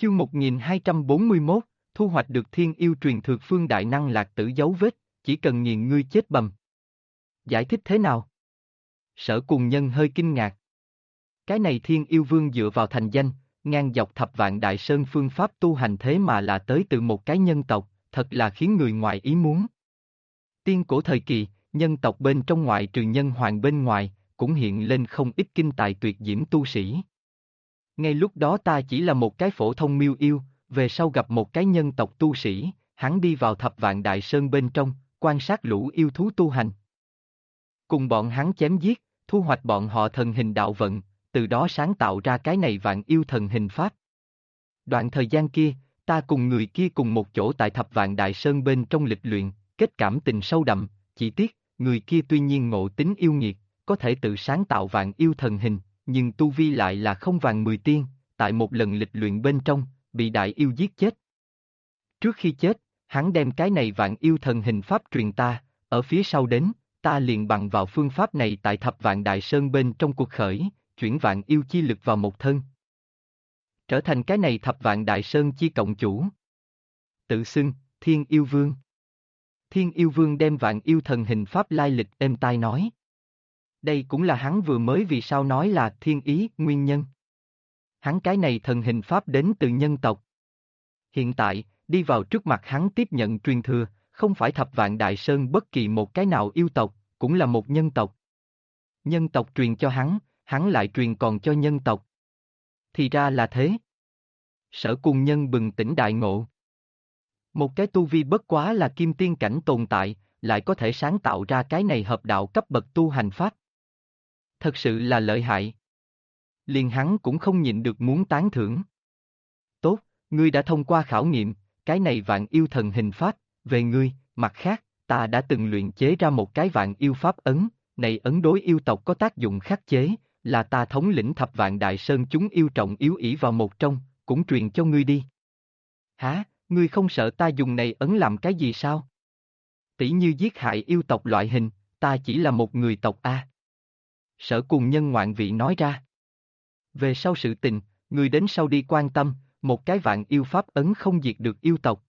Chương 1241, thu hoạch được thiên yêu truyền thược phương đại năng lạc tử dấu vết, chỉ cần nghiền ngươi chết bầm. Giải thích thế nào? Sở Cùng Nhân hơi kinh ngạc. Cái này thiên yêu vương dựa vào thành danh, ngang dọc thập vạn đại sơn phương pháp tu hành thế mà là tới từ một cái nhân tộc, thật là khiến người ngoài ý muốn. Tiên cổ thời kỳ, nhân tộc bên trong ngoại trừ nhân hoàng bên ngoài, cũng hiện lên không ít kinh tài tuyệt diễm tu sĩ. Ngay lúc đó ta chỉ là một cái phổ thông miêu yêu, về sau gặp một cái nhân tộc tu sĩ, hắn đi vào thập vạn đại sơn bên trong, quan sát lũ yêu thú tu hành. Cùng bọn hắn chém giết, thu hoạch bọn họ thần hình đạo vận, từ đó sáng tạo ra cái này vạn yêu thần hình pháp. Đoạn thời gian kia, ta cùng người kia cùng một chỗ tại thập vạn đại sơn bên trong lịch luyện, kết cảm tình sâu đậm, chỉ tiếc, người kia tuy nhiên ngộ tính yêu nghiệt, có thể tự sáng tạo vạn yêu thần hình, nhưng tu vi lại là không vàng 10 tiên, tại một lần lịch luyện bên trong, bị đại yêu giết chết. Trước khi chết, hắn đem cái này vạn yêu thần hình pháp truyền ta, ở phía sau đến, ta liền bằng vào phương pháp này tại thập vạn đại sơn bên trong cuộc khởi, chuyển vạn yêu chi lực vào một thân. Trở thành cái này thập vạn đại sơn chi cộng chủ. Tự xưng, Thiên Yêu Vương. Thiên Yêu Vương đem vạn yêu thần hình pháp lai lịch êm tai nói. Đây cũng là hắn vừa mới vì sao nói là thiên ý, nguyên nhân. Hắn cái này thần hình pháp đến từ nhân tộc. Hiện tại, đi vào trước mặt hắn tiếp nhận truyền thừa, không phải thập vạn đại sơn bất kỳ một cái nào yêu tộc, cũng là một nhân tộc. Nhân tộc truyền cho hắn lại truyền còn cho nhân tộc. Thì ra là thế. Sở Cùng Nhân bừng tỉnh đại ngộ. Một cái tu vi bất quá là kim tiên cảnh tồn tại, lại có thể sáng tạo ra cái này hợp đạo cấp bậc tu hành pháp. Thật sự là lợi hại. Liền hắn cũng không nhịn được muốn tán thưởng. Tốt, ngươi đã thông qua khảo nghiệm, cái này vạn yêu thần hình pháp, về ngươi, mặt khác, ta đã từng luyện chế ra một cái vạn yêu pháp ấn, này ấn đối yêu tộc có tác dụng khắc chế, là ta thống lĩnh thập vạn đại sơn chúng yêu trọng yếu ỷ vào một trong, cũng truyền cho ngươi đi. Hả, ngươi không sợ ta dùng này ấn làm cái gì sao? Tỷ như giết hại yêu tộc loại hình, ta chỉ là một người tộc A. Sở Cùng Nhân ngoạn vị nói ra. Về sau sự tình, ngươi đến sau đi quan tâm, một cái vạn yêu pháp ấn không diệt được yêu tộc.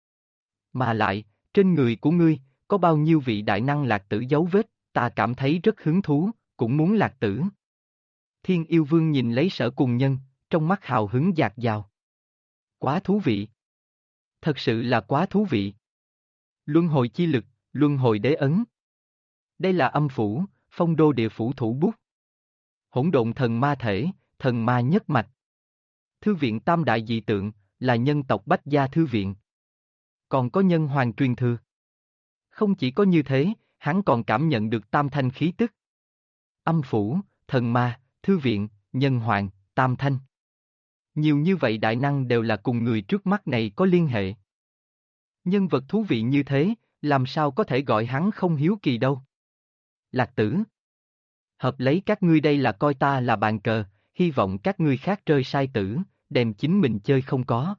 Mà lại, trên người của ngươi, có bao nhiêu vị đại năng lạc tử dấu vết, ta cảm thấy rất hứng thú, cũng muốn lạc tử. Thiên Yêu Vương nhìn lấy Sở Cùng Nhân, trong mắt hào hứng dạt dào. Quá thú vị. Thật sự là quá thú vị. Luân hồi chi lực, luân hồi đế ấn. Đây là âm phủ, phong đô địa phủ thủ bút. Hỗn độn thần ma thể, thần ma nhất mạch. Thư viện tam đại dị tượng, là nhân tộc Bách Gia Thư viện. Còn có nhân hoàng truyền thừa. Không chỉ có như thế, hắn còn cảm nhận được tam thanh khí tức. Âm phủ, thần ma, thư viện, nhân hoàng, tam thanh. Nhiều như vậy đại năng đều là cùng người trước mắt này có liên hệ. Nhân vật thú vị như thế, làm sao có thể gọi hắn không hiếu kỳ đâu. Lạc tử. Hợp lấy các ngươi đây là coi ta là bàn cờ, hy vọng các ngươi khác rơi sai tử, đem chính mình chơi không có.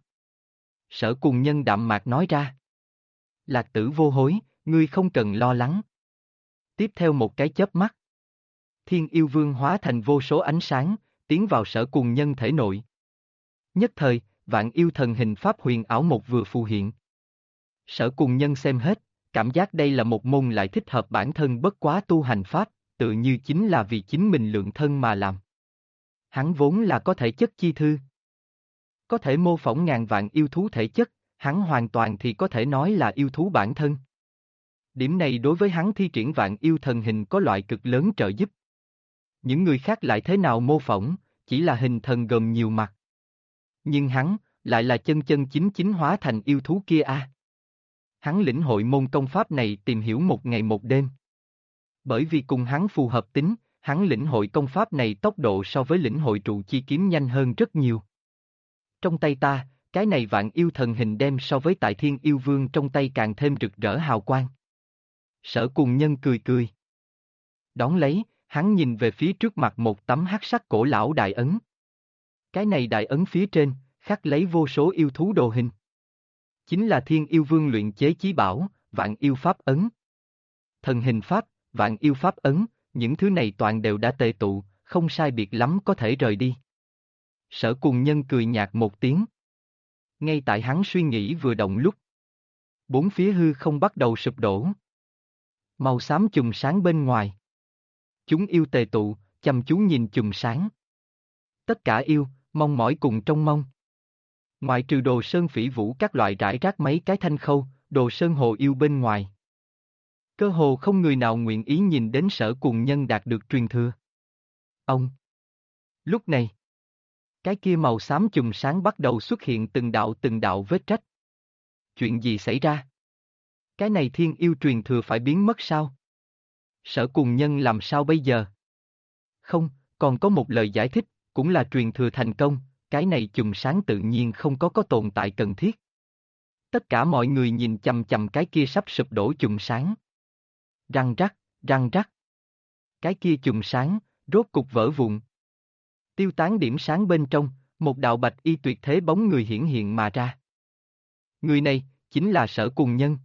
Sở Cùng Nhân đạm mạc nói ra. Lạc tử vô hối, ngươi không cần lo lắng. Tiếp theo một cái chớp mắt. Thiên Yêu Vương hóa thành vô số ánh sáng, tiến vào Sở Cùng Nhân thể nội. Nhất thời, vạn yêu thần hình pháp huyền ảo một vừa phù hiện. Sở Cùng Nhân xem hết, cảm giác đây là một môn lại thích hợp bản thân bất quá tu hành pháp, tự như chính là vì chính mình lượng thân mà làm. Hắn vốn là có thể chất chi thư. Có thể mô phỏng ngàn vạn yêu thú thể chất, hắn hoàn toàn thì có thể nói là yêu thú bản thân. Điểm này đối với hắn thi triển vạn yêu thần hình có loại cực lớn trợ giúp. Những người khác lại thế nào mô phỏng, chỉ là hình thần gồm nhiều mặt. Nhưng hắn, lại là chân chân chính chính hóa thành yêu thú kia a. Hắn lĩnh hội môn công pháp này tìm hiểu một ngày một đêm. Bởi vì cùng hắn phù hợp tính, hắn lĩnh hội công pháp này tốc độ so với lĩnh hội trụ chi kiếm nhanh hơn rất nhiều. Trong tay ta, cái này vạn yêu thần hình đem so với tại Thiên Yêu Vương trong tay càng thêm rực rỡ hào quang. Sở Cùng Nhân cười cười. Đón lấy, hắn nhìn về phía trước mặt một tấm hắc sắc cổ lão đại ấn. Cái này đại ấn phía trên, khắc lấy vô số yêu thú đồ hình. Chính là Thiên Yêu Vương luyện chế chí bảo, vạn yêu pháp ấn. Thần hình pháp, vạn yêu pháp ấn, những thứ này toàn đều đã tề tụ, không sai biệt lắm có thể rời đi. Sở Cùng Nhân cười nhạt một tiếng. Ngay tại hắn suy nghĩ vừa động lúc, bốn phía hư không bắt đầu sụp đổ. Màu xám chùm sáng bên ngoài. Chúng yêu tề tụ, chăm chú nhìn chùm sáng. Tất cả yêu, mong mỏi cùng trông mong. Ngoại trừ Đồ Sơn Phỉ Vũ các loại rải rác mấy cái thanh khâu, Đồ Sơn hồ yêu bên ngoài. Cơ hồ không người nào nguyện ý nhìn đến Sở Cùng Nhân đạt được truyền thừa. Ông. Lúc này, cái kia màu xám chùm sáng bắt đầu xuất hiện từng đạo vết rách. Chuyện gì xảy ra? Cái này thiên yêu truyền thừa phải biến mất sao? Sở Cùng Nhân làm sao bây giờ? Không, còn có một lời giải thích, cũng là truyền thừa thành công, cái này chùm sáng tự nhiên không có tồn tại cần thiết. Tất cả mọi người nhìn chằm chằm cái kia sắp sụp đổ chùm sáng. Răng rắc, răng rắc. Cái kia chùm sáng, rốt cục vỡ vụn. Tiêu tán điểm sáng bên trong, một đạo bạch y tuyệt thế bóng người hiển hiện mà ra. Người này, chính là Sở Cùng Nhân.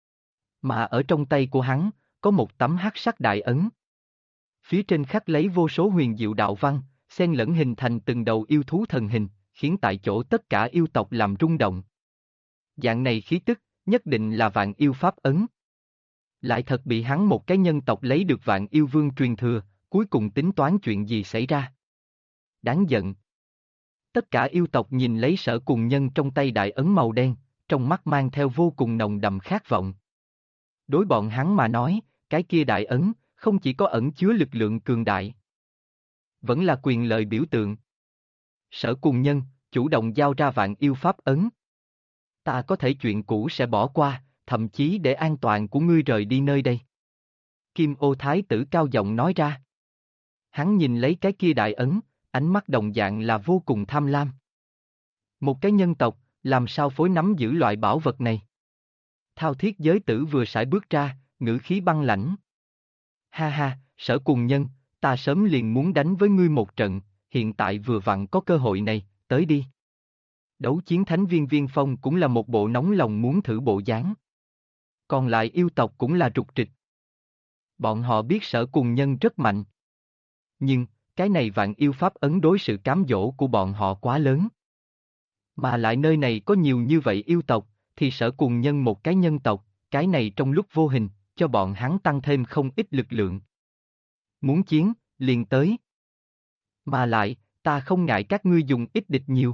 Mà ở trong tay của hắn, có một tấm hắc sắc đại ấn. Phía trên khắc lấy vô số huyền diệu đạo văn, xen lẫn hình thành từng đầu yêu thú thần hình, khiến tại chỗ tất cả yêu tộc làm rung động. Dạng này khí tức, nhất định là vạn yêu pháp ấn. Lại thật bị hắn một cái nhân tộc lấy được vạn yêu vương truyền thừa, cuối cùng tính toán chuyện gì xảy ra. Đáng giận. Tất cả yêu tộc nhìn lấy Sở Cùng Nhân trong tay đại ấn màu đen, trong mắt mang theo vô cùng nồng đậm khát vọng. Đối bọn hắn mà nói, cái kia đại ấn, không chỉ có ẩn chứa lực lượng cường đại, vẫn là quyền lợi biểu tượng. Sở Cùng Nhân, chủ động giao ra vạn yêu pháp ấn. Ta có thể chuyện cũ sẽ bỏ qua, thậm chí để an toàn của ngươi rời đi nơi đây. Kim Ô Thái tử cao giọng nói ra. Hắn nhìn lấy cái kia đại ấn, ánh mắt đồng dạng là vô cùng tham lam. Một cái nhân tộc, làm sao phối nắm giữ loại bảo vật này? Thao Thiết giới tử vừa sải bước ra, ngữ khí băng lãnh. Ha ha, Sở Cùng Nhân, ta sớm liền muốn đánh với ngươi một trận, hiện tại vừa vặn có cơ hội này, tới đi. Đấu chiến thánh viên Viên Phong cũng là một bộ nóng lòng muốn thử bộ dáng. Còn lại yêu tộc cũng là rục trịch. Bọn họ biết Sở Cùng Nhân rất mạnh. Nhưng, cái này vạn yêu pháp ấn đối sự cám dỗ của bọn họ quá lớn. Mà lại nơi này có nhiều như vậy yêu tộc, thì Sở Cùng Nhân một cái nhân tộc, cái này trong lúc vô hình, cho bọn hắn tăng thêm không ít lực lượng. Muốn chiến, liền tới. Mà lại, ta không ngại các ngươi dùng ít địch nhiều.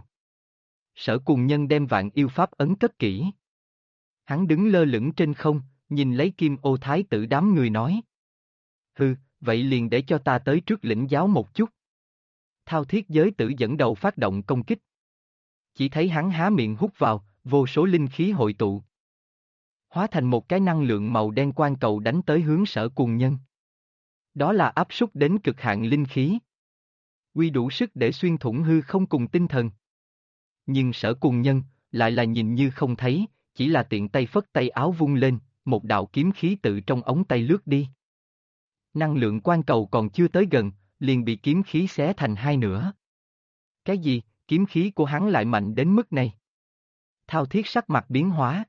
Sở Cùng Nhân đem vạn yêu pháp ấn cất kỹ. Hắn đứng lơ lửng trên không, nhìn lấy Kim Ô Thái tử đám người nói. Hừ, vậy liền để cho ta tới trước lĩnh giáo một chút. Thao Thiết giới tử dẫn đầu phát động công kích. Chỉ thấy hắn há miệng hút vào, vô số linh khí hội tụ. Hóa thành một cái năng lượng màu đen quang cầu đánh tới hướng Sở Cùng Nhân. Đó là áp suất đến cực hạn linh khí. Quy đủ sức để xuyên thủng hư không cùng tinh thần. Nhưng Sở Cùng Nhân, lại là nhìn như không thấy, chỉ là tiện tay phất tay áo vung lên, một đạo kiếm khí tự trong ống tay lướt đi. Năng lượng quang cầu còn chưa tới gần, liền bị kiếm khí xé thành hai nửa. Cái gì, kiếm khí của hắn lại mạnh đến mức này? Thao Thiết sắc mặt biến hóa.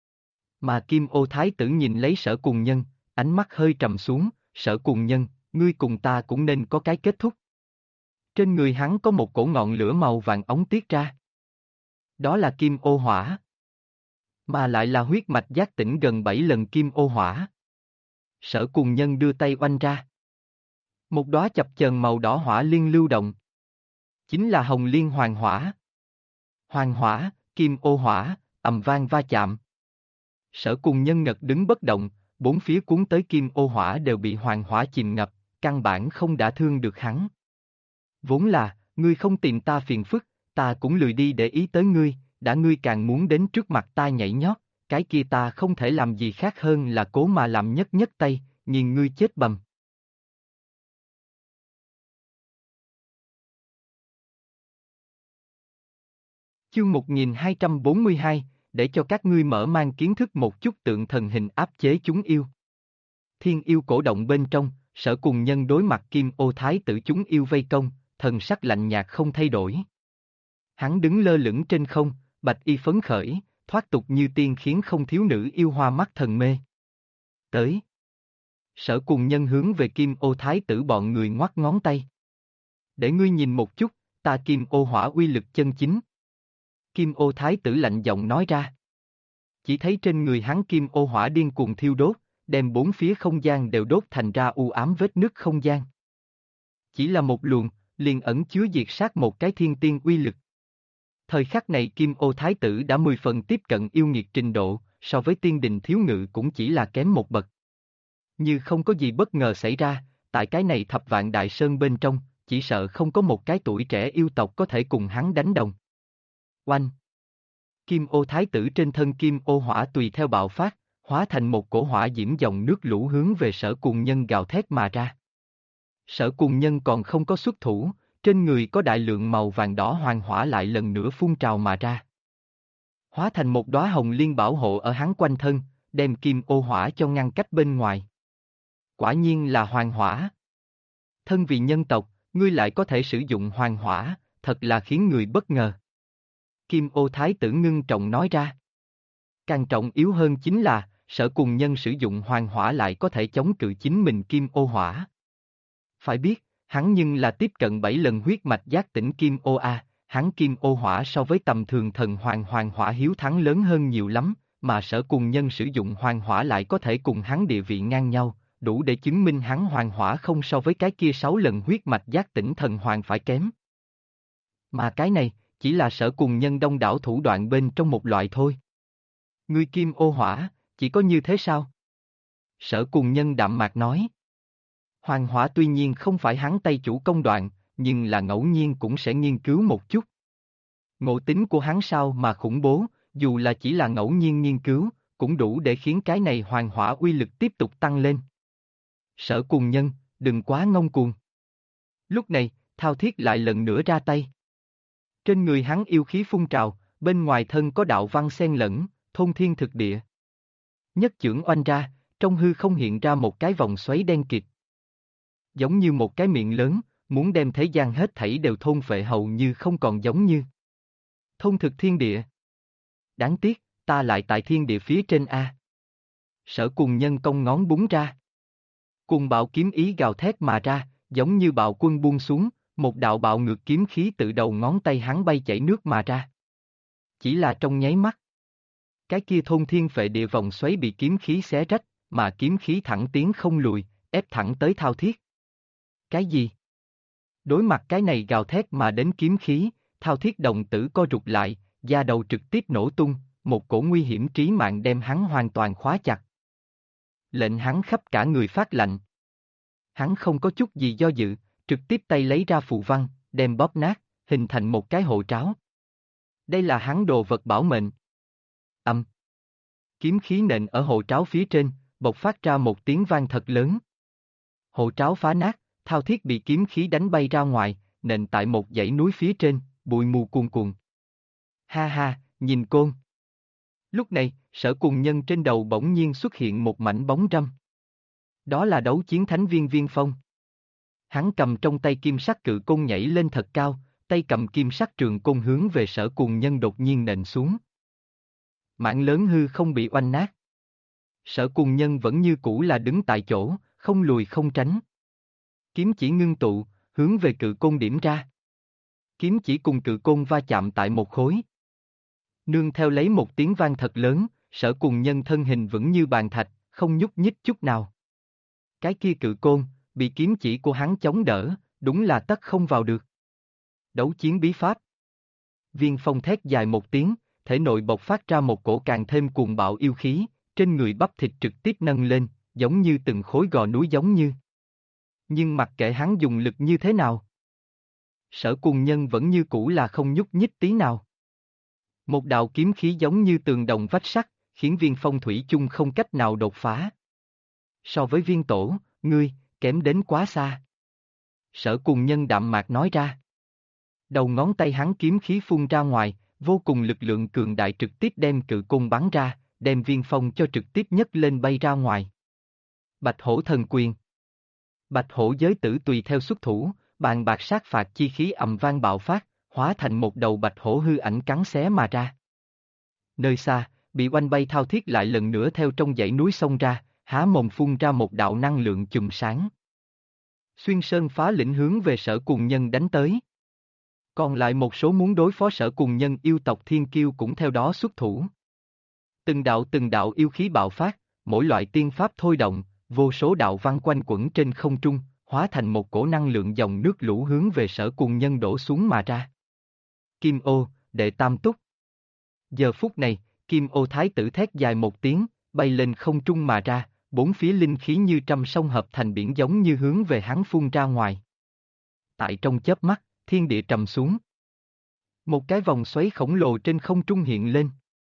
Mà Kim Ô Thái tử nhìn lấy Sở Cùng Nhân, ánh mắt hơi trầm xuống, Sở Cùng Nhân, ngươi cùng ta cũng nên có cái kết thúc. Trên người hắn có một cổ ngọn lửa màu vàng ống tiết ra. Đó là Kim Ô Hỏa. Mà lại là huyết mạch giác tỉnh gần 7 lần Kim Ô Hỏa. Sở Cùng Nhân đưa tay oanh ra. Một đóa chập chờn màu đỏ hỏa liên lưu động. Chính là Hồng Liên Hoàng Hỏa. Hoàng Hỏa, Kim Ô Hỏa, ầm vang va chạm. Sở Cùng Nhân ngật đứng bất động, bốn phía cuốn tới Kim Ô Hỏa đều bị Hoàng Hỏa chìm ngập, căn bản không đả thương được hắn. Vốn là, ngươi không tìm ta phiền phức, ta cũng lười đi để ý tới ngươi, đã ngươi càng muốn đến trước mặt ta nhảy nhót, cái kia ta không thể làm gì khác hơn là cố mà làm nhất nhất tay, nhìn ngươi chết bầm. Chương 1242, để cho các ngươi mở mang kiến thức một chút tượng thần hình áp chế chúng yêu. Thiên yêu cổ động bên trong, Sở Cùng Nhân đối mặt Kim Ô Thái tử chúng yêu vây công, thần sắc lạnh nhạt không thay đổi. Hắn đứng lơ lửng trên không, bạch y phấn khởi, thoát tục như tiên khiến không thiếu nữ yêu hoa mắt thần mê. Tới. Sở Cùng Nhân hướng về Kim Ô Thái tử bọn người ngoắc ngón tay. Để ngươi nhìn một chút, ta Kim Ô Hỏa uy lực chân chính. Kim ô thái tử lạnh giọng nói ra. Chỉ thấy trên người hắn kim ô hỏa điên cuồng thiêu đốt, đem bốn phía không gian đều đốt thành ra u ám vết nứt không gian. Chỉ là một luồng, liền ẩn chứa diệt sát một cái thiên tiên uy lực. Thời khắc này kim ô thái tử đã 10 phần tiếp cận yêu nghiệt trình độ, so với tiên đình thiếu ngự cũng chỉ là kém một bậc. Như không có gì bất ngờ xảy ra, tại cái này thập vạn đại sơn bên trong, chỉ sợ không có một cái tuổi trẻ yêu tộc có thể cùng hắn đánh đồng. Oanh! Kim ô thái tử trên thân kim ô hỏa tùy theo bạo phát, hóa thành một cổ hỏa diễm dòng nước lũ hướng về Sở Cuồng Nhân gào thét mà ra. Sở Cuồng Nhân còn không có xuất thủ, trên người có đại lượng màu vàng đỏ hoàng hỏa lại lần nữa phun trào mà ra. Hóa thành một đóa hồng liên bảo hộ ở hắn quanh thân, đem kim ô hỏa cho ngăn cách bên ngoài. Quả nhiên là hoàng hỏa. Thân vì nhân tộc, ngươi lại có thể sử dụng hoàng hỏa, thật là khiến người bất ngờ. Kim ô thái tử ngưng trọng nói ra. Càng trọng yếu hơn chính là, Sở Cuồng Nhân sử dụng hoàng hỏa lại có thể chống cự chính mình kim ô hỏa. Phải biết, hắn nhưng là tiếp cận 7 lần huyết mạch giác tỉnh kim ô A, hắn kim ô hỏa so với tầm thường thần hoàng hỏa hiếu thắng lớn hơn nhiều lắm, mà Sở Cuồng Nhân sử dụng hoàng hỏa lại có thể cùng hắn địa vị ngang nhau, đủ để chứng minh hắn hoàng hỏa không so với cái kia 6 lần huyết mạch giác tỉnh thần hoàng phải kém. Mà cái này, chỉ là Sở Cuồng Nhân đông đảo thủ đoạn bên trong một loại thôi. Ngươi kim ô hỏa, chỉ có như thế sao? Sở Cuồng Nhân đạm mạc nói. Hoàng hỏa tuy nhiên không phải hắn tay chủ công đoạn, nhưng là ngẫu nhiên cũng sẽ nghiên cứu một chút. Ngộ tính của hắn sao mà khủng bố, dù là chỉ là ngẫu nhiên nghiên cứu, cũng đủ để khiến cái này hoàng hỏa uy lực tiếp tục tăng lên. Sở Cuồng Nhân, đừng quá ngông cuồng. Lúc này, Thao Thiết lại lần nữa ra tay. Trên người hắn yêu khí phun trào, bên ngoài thân có đạo văn xen lẫn, thôn thiên thực địa. Nhất chưởng oanh ra, trong hư không hiện ra một cái vòng xoáy đen kịt. Giống như một cái miệng lớn, muốn đem thế gian hết thảy đều thôn phệ hầu như không còn giống như. Thôn thực thiên địa. Đáng tiếc, ta lại tại thiên địa phía trên A. Sở Cuồng Nhân cong ngón búng ra. Cuồng bạo kiếm ý gào thét mà ra, giống như bạo quân buông xuống, một đạo bạo ngược kiếm khí từ đầu ngón tay hắn bay chảy nước mà ra. Chỉ là trong nháy mắt. Cái kia thôn thiên phệ địa vòng xoáy bị kiếm khí xé rách, mà kiếm khí thẳng tiến không lùi, ép thẳng tới Thao Thiết. Cái gì? Đối mặt cái này gào thét mà đến kiếm khí, Thao Thiết đồng tử co rụt lại, da đầu trực tiếp nổ tung, một cổ nguy hiểm trí mạng đem hắn hoàn toàn khóa chặt. Lệnh hắn khắp cả người phát lạnh. Hắn không có chút gì do dự, trực tiếp tay lấy ra phù văn, đem bóp nát, hình thành một cái hộ tráo. Đây là hắn đồ vật bảo mệnh. Âm. Kiếm khí nện ở hộ tráo phía trên, bộc phát ra một tiếng vang thật lớn. Hộ tráo phá nát, Thao Thiết bị kiếm khí đánh bay ra ngoài, nện tại một dãy núi phía trên, bụi mù cuồn cuộn. Ha ha, nhìn côn. Lúc này, Sở Cuồng Nhân trên đầu bỗng nhiên xuất hiện một mảnh bóng râm. Đó là đấu chiến thánh viên Viên Phong. Hắn cầm trong tay kim sắc cự côn nhảy lên thật cao, tay cầm kim sắc trường côn hướng về Sở Cuồng Nhân đột nhiên nện xuống. Mảng lớn hư không bị oanh nát. Sở Cuồng Nhân vẫn như cũ là đứng tại chỗ, không lùi không tránh. Kiếm chỉ ngưng tụ, hướng về cự côn điểm ra. Kiếm chỉ cùng cự côn va chạm tại một khối. Nương theo lấy một tiếng vang thật lớn, Sở Cuồng Nhân thân hình vững như bàn thạch, không nhúc nhích chút nào. Cái kia cự côn, bị kiếm chỉ của hắn chống đỡ, đúng là tất không vào được. Đấu chiến bí pháp. Viên Phong thét dài một tiếng, thể nội bộc phát ra một cổ càng thêm cuồng bạo yêu khí, trên người bắp thịt trực tiếp nâng lên, giống như từng khối gò núi giống như. Nhưng mặc kệ hắn dùng lực như thế nào, Sở Cuồng Nhân vẫn như cũ là không nhúc nhích tí nào. Một đạo kiếm khí giống như tường đồng vách sắt, khiến Viên Phong thủy chung không cách nào đột phá. So với Viên Tổ, ngươi, kém đến quá xa. Sở Cuồng Nhân đạm mạc nói ra. Đầu ngón tay hắn kiếm khí phun ra ngoài, vô cùng lực lượng cường đại trực tiếp đem cự côn bắn ra, đem Viên Phong cho trực tiếp nhấc lên bay ra ngoài. Bạch Hổ Thần Quyền. Bạch Hổ giới tử tùy theo xuất thủ, bàn bạc sát phạt chi khí ầm vang bạo phát, hóa thành một đầu bạch hổ hư ảnh cắn xé mà ra. Nơi xa, bị oanh bay Thao Thiết lại lần nữa theo trong dãy núi xông ra, há mồm phun ra một đạo năng lượng chùm sáng. Xuyên sơn phá lĩnh hướng về Sở Cuồng Nhân đánh tới. Còn lại một số muốn đối phó Sở Cùng Nhân yêu tộc Thiên Kiêu cũng theo đó xuất thủ. Từng đạo yêu khí bạo phát, mỗi loại tiên pháp thôi động, vô số đạo văn quanh quẩn trên không trung, hóa thành một cổ năng lượng dòng nước lũ hướng về Sở Cùng Nhân đổ xuống mà ra. Kim ô, đệ tam túc. Giờ phút này, Kim ô thái tử thét dài một tiếng, bay lên không trung mà ra, bốn phía linh khí như trăm sông hợp thành biển giống như hướng về hắn phun ra ngoài. Tại trong chớp mắt, thiên địa trầm xuống. Một cái vòng xoáy khổng lồ trên không trung hiện lên.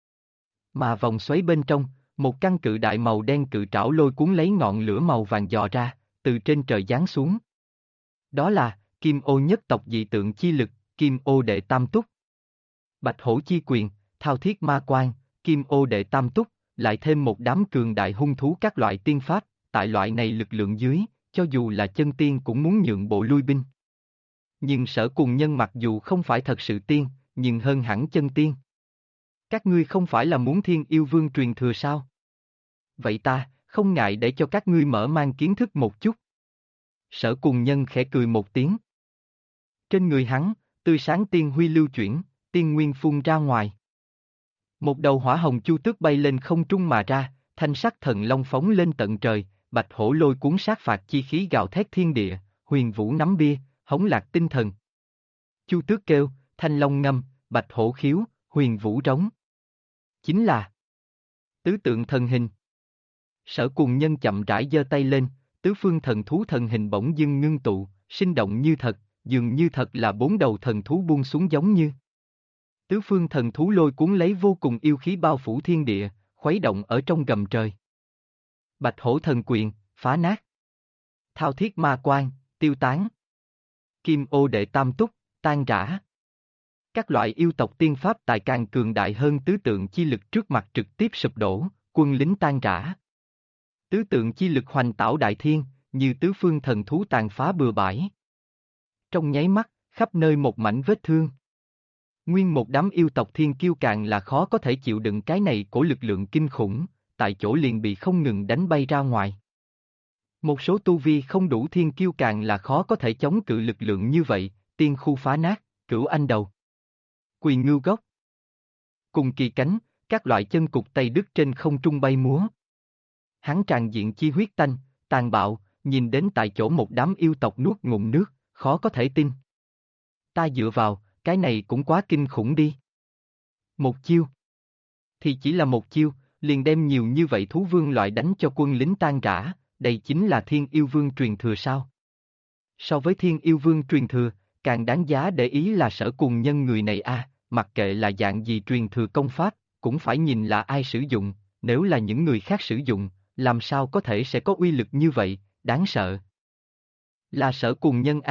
Mà vòng xoáy bên trong, một căn cự đại màu đen cự trảo lôi cuốn lấy ngọn lửa màu vàng dò ra, từ trên trời giáng xuống. Đó là, Kim ô nhất tộc dị tượng chi lực, Kim ô đệ tam túc. Bạch hổ chi quyền, thao thiết ma quan, Kim ô đệ tam túc, lại thêm một đám cường đại hung thú các loại tiên pháp, tại loại này lực lượng dưới, cho dù là chân tiên cũng muốn nhượng bộ lui binh. Nhưng Sở Cùng Nhân mặc dù không phải thật sự tiên, nhưng hơn hẳn chân tiên. Các ngươi không phải là muốn Thiên Yêu Vương truyền thừa sao? Vậy ta, không ngại để cho các ngươi mở mang kiến thức một chút. Sở Cùng Nhân khẽ cười một tiếng. Trên người hắn, tươi sáng tiên huy lưu chuyển, tiên nguyên phun ra ngoài. Một đầu hỏa hồng chu tước bay lên không trung mà ra, thanh sắc thần long phóng lên tận trời, bạch hổ lôi cuốn sát phạt chi khí gào thét thiên địa, huyền vũ nắm bia, hống lạc tinh thần. Chu tước kêu, thanh long ngâm, bạch hổ khiếu, huyền vũ rống. Chính là tứ tượng thần hình. Sở Cùng Nhân chậm rãi giơ tay lên, tứ phương thần thú thần hình bỗng dưng ngưng tụ, sinh động như thật, dường như thật là bốn đầu thần thú buông xuống giống như. Tứ phương thần thú lôi cuốn lấy vô cùng yêu khí bao phủ thiên địa, khuấy động ở trong gầm trời. Bạch hổ thần quyền, phá nát. Thao thiết ma quan, tiêu tán. Kim ô đệ tam túc, tan rã. Các loại yêu tộc tiên pháp tài càng cường đại hơn tứ tượng chi lực trước mặt trực tiếp sụp đổ, quân lính tan rã. Tứ tượng chi lực hoành tảo đại thiên, như tứ phương thần thú tàn phá bừa bãi. Trong nháy mắt, khắp nơi một mảnh vết thương. Nguyên một đám yêu tộc thiên kiêu càng là khó có thể chịu đựng cái này của lực lượng kinh khủng, tại chỗ liền bị không ngừng đánh bay ra ngoài. Một số tu vi không đủ thiên kiêu càng là khó có thể chống cự lực lượng như vậy, tiên khu phá nát, cửu anh đầu. Quỳ ngưu gốc. Cùng kỳ cánh, các loại chân cục tay đứt trên không trung bay múa. Hắn tràn diện chi huyết tanh, tàn bạo, nhìn đến tại chỗ một đám yêu tộc nuốt ngụm nước, khó có thể tin. Ta dựa vào, cái này cũng quá kinh khủng đi. Một chiêu. Thì chỉ là một chiêu, liền đem nhiều như vậy thú vương loại đánh cho quân lính tan rã, đây chính là Thiên Yêu Vương truyền thừa sao? So với Thiên Yêu Vương truyền thừa, càng đáng giá để ý là Sở Cùng Nhân người này mặc kệ là dạng gì truyền thừa công pháp, cũng phải nhìn là ai sử dụng, nếu là những người khác sử dụng, làm sao có thể sẽ có uy lực như vậy, đáng sợ. Là Sở Cùng Nhân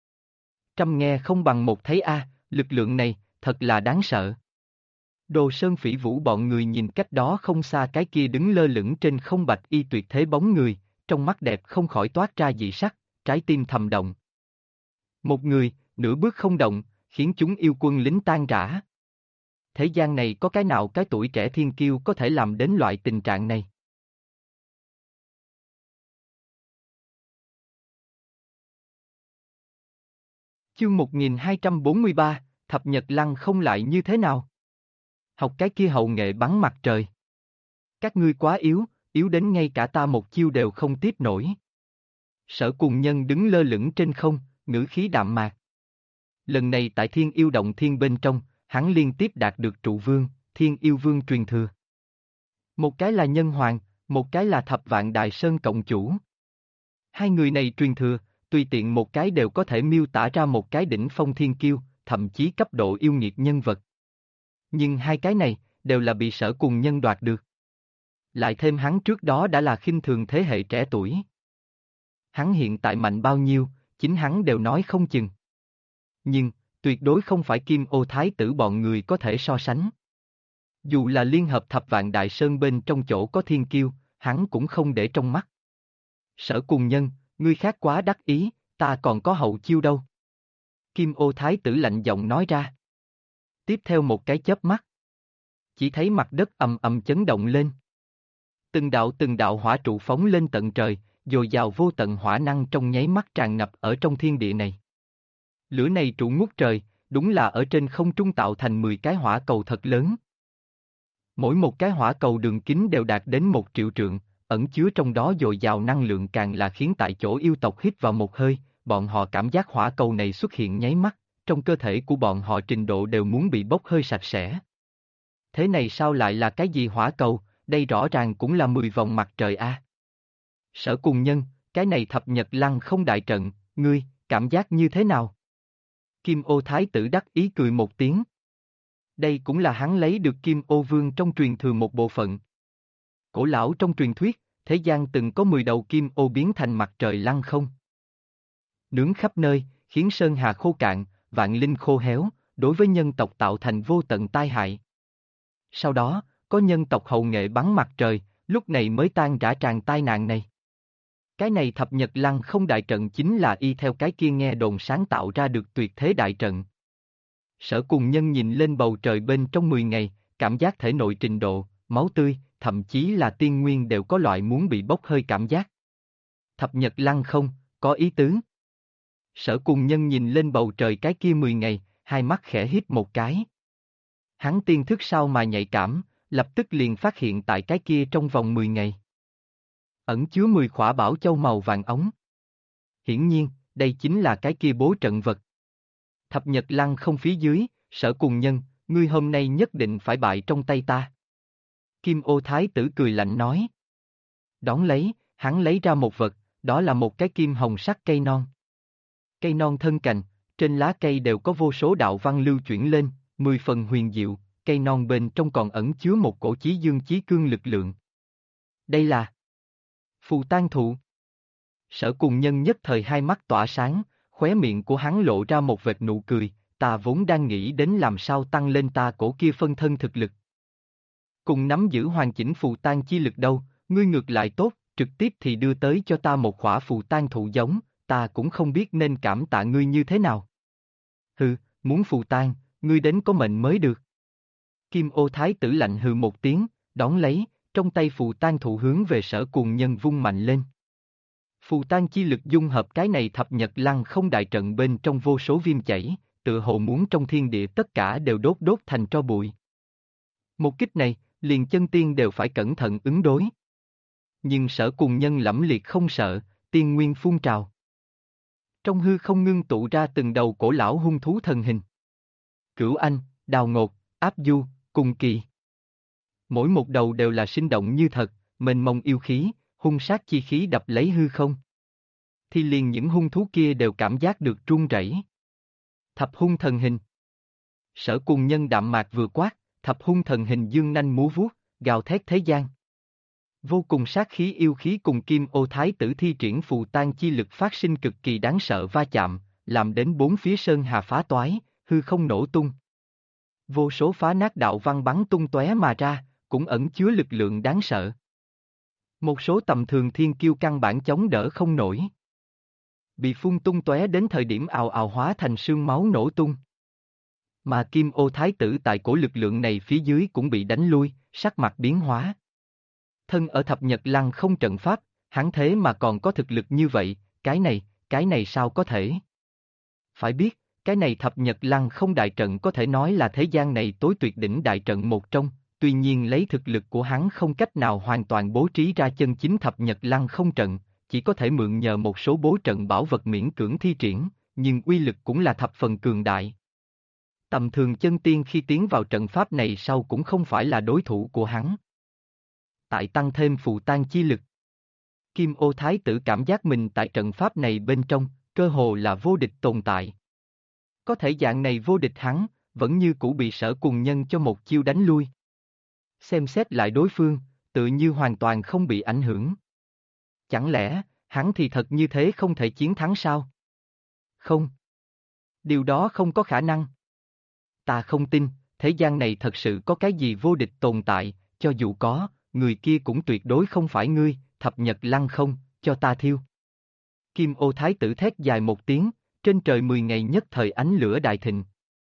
Trăm nghe không bằng một thấy lực lượng này, thật là đáng sợ. Đồ Sơn Phỉ Vũ bọn người nhìn cách đó không xa cái kia đứng lơ lửng trên không bạch y tuyệt thế bóng người, trong mắt đẹp không khỏi toát ra dị sắc, trái tim thầm động. Một người, nửa bước không động, khiến chúng yêu quân lính tan rã. Thế gian này có cái nào cái tuổi trẻ thiên kiêu có thể làm đến loại tình trạng này? Chương 1243, Thập Nhật Lăng không lại như thế nào? Học cái kia hậu nghệ bắn mặt trời. Các ngươi quá yếu, yếu đến ngay cả ta một chiêu đều không tiếp nổi. Sở Cùng Nhân đứng lơ lửng trên không, ngữ khí đạm mạc. Lần này tại Thiên Yêu Động Thiên bên trong, hắn liên tiếp đạt được trụ vương, Thiên Yêu Vương truyền thừa. Một cái là Nhân Hoàng, một cái là Thập Vạn Đại Sơn cộng chủ. Hai người này truyền thừa, tùy tiện một cái đều có thể miêu tả ra một cái đỉnh phong thiên kiêu, thậm chí cấp độ yêu nghiệt nhân vật. Nhưng hai cái này, đều là bị Sở Cùng Nhân đoạt được. Lại thêm hắn trước đó đã là khinh thường thế hệ trẻ tuổi. Hắn hiện tại mạnh bao nhiêu, chính hắn đều nói không chừng. Nhưng, tuyệt đối không phải Kim Ô Thái tử bọn người có thể so sánh. Dù là liên hợp Thập Vạn Đại Sơn bên trong chỗ có thiên kiêu, hắn cũng không để trong mắt. Sở Cùng Nhân, ngươi khác quá đắc ý, ta còn có hậu chiêu đâu. Kim Ô Thái tử lạnh giọng nói ra. Tiếp theo một cái chớp mắt. Chỉ thấy mặt đất ầm ầm chấn động lên. Từng đạo hỏa trụ phóng lên tận trời, dồi dào vô tận hỏa năng trong nháy mắt tràn ngập ở trong thiên địa này. Lửa này trụ ngút trời, đúng là ở trên không trung tạo thành 10 cái hỏa cầu thật lớn. Mỗi một cái hỏa cầu đường kính đều đạt đến 1 triệu trượng, ẩn chứa trong đó dồi dào năng lượng càng là khiến tại chỗ yêu tộc hít vào một hơi, bọn họ cảm giác hỏa cầu này xuất hiện nháy mắt, trong cơ thể của bọn họ trình độ đều muốn bị bốc hơi sạch sẽ. Thế này sao lại là cái gì hỏa cầu, đây rõ ràng cũng là 10 vòng mặt trời a. Sở Cùng Nhân, cái này thập nhật lăng không đại trận, ngươi, cảm giác như thế nào? Kim Ô Thái tử đắc ý cười một tiếng. Đây cũng là hắn lấy được Kim Ô Vương trong truyền thừa một bộ phận. Cổ lão trong truyền thuyết, thế gian từng có 10 đầu Kim Ô biến thành mặt trời lăng không. Nướng khắp nơi, khiến sơn hà khô cạn, vạn linh khô héo, đối với nhân tộc tạo thành vô tận tai hại. Sau đó, có nhân tộc hậu nghệ bắn mặt trời, lúc này mới tan rã tràn tai nạn này. Cái này thập nhật lăng không đại trận chính là y theo cái kia nghe đồn sáng tạo ra được tuyệt thế đại trận. Sở Cùng Nhân nhìn lên bầu trời bên trong 10 ngày, cảm giác thể nội trình độ, máu tươi, thậm chí là tiên nguyên đều có loại muốn bị bốc hơi cảm giác. Thập nhật lăng không, có ý tứ. Sở Cùng Nhân nhìn lên bầu trời cái kia 10 ngày, hai mắt khẽ hít một cái. Hắn tiên thức sao mà nhạy cảm, lập tức liền phát hiện tại cái kia trong vòng 10 ngày. Ẩn chứa 10 khỏa bảo châu màu vàng ống. Hiển nhiên, đây chính là cái kia bố trận vật. Thập nhật lăng không phía dưới, Sở Cùng Nhân, ngươi hôm nay nhất định phải bại trong tay ta. Kim Ô Thái tử cười lạnh nói. Đón lấy, hắn lấy ra một vật, đó là một cái kim hồng sắc cây non. Cây non thân cành, trên lá cây đều có vô số đạo văn lưu chuyển lên, 10 phần huyền diệu, cây non bên trong còn ẩn chứa một cổ chí dương chí cương lực lượng. Đây là phù tang thụ. Sở Cùng Nhân nhất thời hai mắt tỏa sáng, khóe miệng của hắn lộ ra một vệt nụ cười, ta vốn đang nghĩ đến làm sao tăng lên ta cổ kia phân thân thực lực. Cùng nắm giữ hoàn chỉnh phù tang chi lực đâu, ngươi ngược lại tốt, trực tiếp thì đưa tới cho ta một khỏa phù tang thụ giống, ta cũng không biết nên cảm tạ ngươi như thế nào. Hừ, muốn phù tang, ngươi đến có mệnh mới được. Kim Ô Thái tử lạnh hừ một tiếng, đón lấy, trong tay phù tang thụ hướng về Sở Cùng Nhân vung mạnh lên. Phù tang chi lực dung hợp cái này thập nhật lăng không đại trận bên trong vô số viêm chảy, tự hồ muốn trong thiên địa tất cả đều đốt đốt thành tro bụi. Một kích này, liền chân tiên đều phải cẩn thận ứng đối. Nhưng Sở Cùng Nhân lẫm liệt không sợ, tiên nguyên phun trào. Trong hư không ngưng tụ ra từng đầu cổ lão hung thú thần hình. Cửu Anh, Đào Ngột, Áp Du, Cùng Kỳ. Mỗi một đầu đều là sinh động như thật, mênh mông yêu khí, hung sát chi khí đập lấy hư không. Thì liền những hung thú kia đều cảm giác được run rẩy. Thập hung thần hình. Sở Cùng Nhân đạm mạc vừa quát, thập hung thần hình dương nanh múa vuốt, gào thét thế gian. Vô cùng sát khí yêu khí cùng Kim Ô Thái tử thi triển phù tang chi lực phát sinh cực kỳ đáng sợ va chạm, làm đến bốn phía sơn hà phá toái, hư không nổ tung. Vô số phá nát đạo văn bắn tung tóe mà ra, cũng ẩn chứa lực lượng đáng sợ. Một số tầm thường thiên kiêu căn bản chống đỡ không nổi. Bị phun tung tóe đến thời điểm ào ào hóa thành sương máu nổ tung. Mà Kim Ô Thái tử tại cổ lực lượng này phía dưới cũng bị đánh lui, sắc mặt biến hóa. Thân ở thập nhật lăng không trận pháp, hắn thế mà còn có thực lực như vậy, cái này sao có thể? Phải biết, cái này thập nhật lăng không đại trận có thể nói là thế gian này tối tuyệt đỉnh đại trận một trong, tuy nhiên lấy thực lực của hắn không cách nào hoàn toàn bố trí ra chân chính thập nhật lăng không trận, chỉ có thể mượn nhờ một số bố trận bảo vật miễn cưỡng thi triển, nhưng uy lực cũng là thập phần cường đại. Tầm thường chân tiên khi tiến vào trận pháp này sau cũng không phải là đối thủ của hắn. Tại tăng thêm phù tang chi lực. Kim Ô Thái tử cảm giác mình tại trận pháp này bên trong, cơ hồ là vô địch tồn tại. Có thể dạng này vô địch hắn, vẫn như cũ bị Sở Cùng Nhân cho một chiêu đánh lui. Xem xét lại đối phương, tự như hoàn toàn không bị ảnh hưởng. Chẳng lẽ, hắn thì thật như thế không thể chiến thắng sao? Không. Điều đó không có khả năng. Ta không tin, thế gian này thật sự có cái gì vô địch tồn tại, cho dù có, người kia cũng tuyệt đối không phải ngươi, thập nhật lăng không, cho ta thiêu. Kim Ô Thái tử thét dài một tiếng, trên trời 10 ngày nhất thời ánh lửa đại thịnh.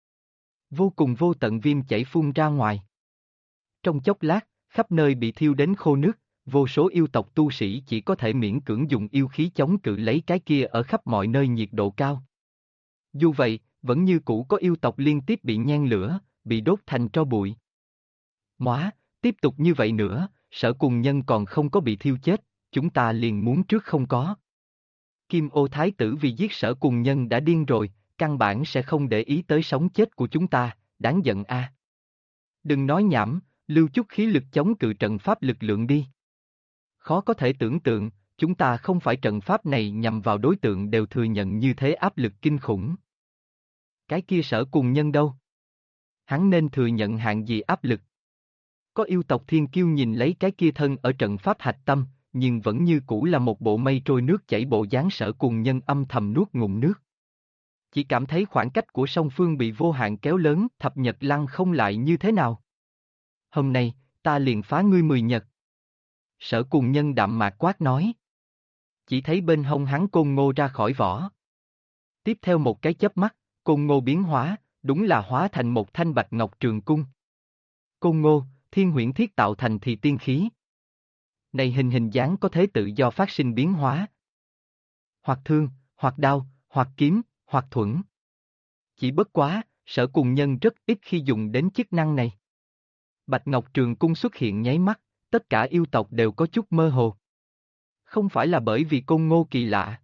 Vô cùng vô tận viêm chảy phun ra ngoài. Trong chốc lát, khắp nơi bị thiêu đến khô nước, vô số yêu tộc tu sĩ chỉ có thể miễn cưỡng dùng yêu khí chống cự lấy cái kia ở khắp mọi nơi nhiệt độ cao. Dù vậy, vẫn như cũ có yêu tộc liên tiếp bị nhen lửa, bị đốt thành tro bụi. Móa, tiếp tục như vậy nữa, Sở Cùng Nhân còn không có bị thiêu chết, chúng ta liền muốn trước không có. Kim Ô Thái tử vì giết Sở Cùng Nhân đã điên rồi, căn bản sẽ không để ý tới sống chết của chúng ta, đáng giận a. Đừng nói nhảm, lưu chút khí lực chống cự trận pháp lực lượng đi. Khó có thể tưởng tượng, chúng ta không phải trận pháp này nhằm vào đối tượng đều thừa nhận như thế áp lực kinh khủng. Cái kia Sở Cùng Nhân đâu? Hắn nên thừa nhận hạng gì áp lực? Có yêu tộc thiên kiêu nhìn lấy cái kia thân ở trận pháp hạch tâm, nhưng vẫn như cũ là một bộ mây trôi nước chảy bộ dáng Sở Cùng Nhân âm thầm nuốt ngụm nước. Chỉ cảm thấy khoảng cách của song phương bị vô hạn kéo lớn, thập nhật lăng không lại như thế nào? Hôm nay, ta liền phá ngươi 10 nhật. Sở Cùng Nhân đạm mạc quát nói. Chỉ thấy bên hông hắn côn ngô ra khỏi vỏ. Tiếp theo một cái chớp mắt, côn ngô biến hóa, đúng là hóa thành một thanh bạch ngọc trường cung. Côn ngô, thiên huyễn thiết tạo thành thì tiên khí. Này hình dáng có thể tự do phát sinh biến hóa. Hoặc thương, hoặc đao, hoặc kiếm, hoặc thuẫn. Chỉ bất quá, Sở Cùng Nhân rất ít khi dùng đến chức năng này. Bạch Ngọc Trường Cung xuất hiện nháy mắt, tất cả yêu tộc đều có chút mơ hồ. Không phải là bởi vì côn ngô kỳ lạ,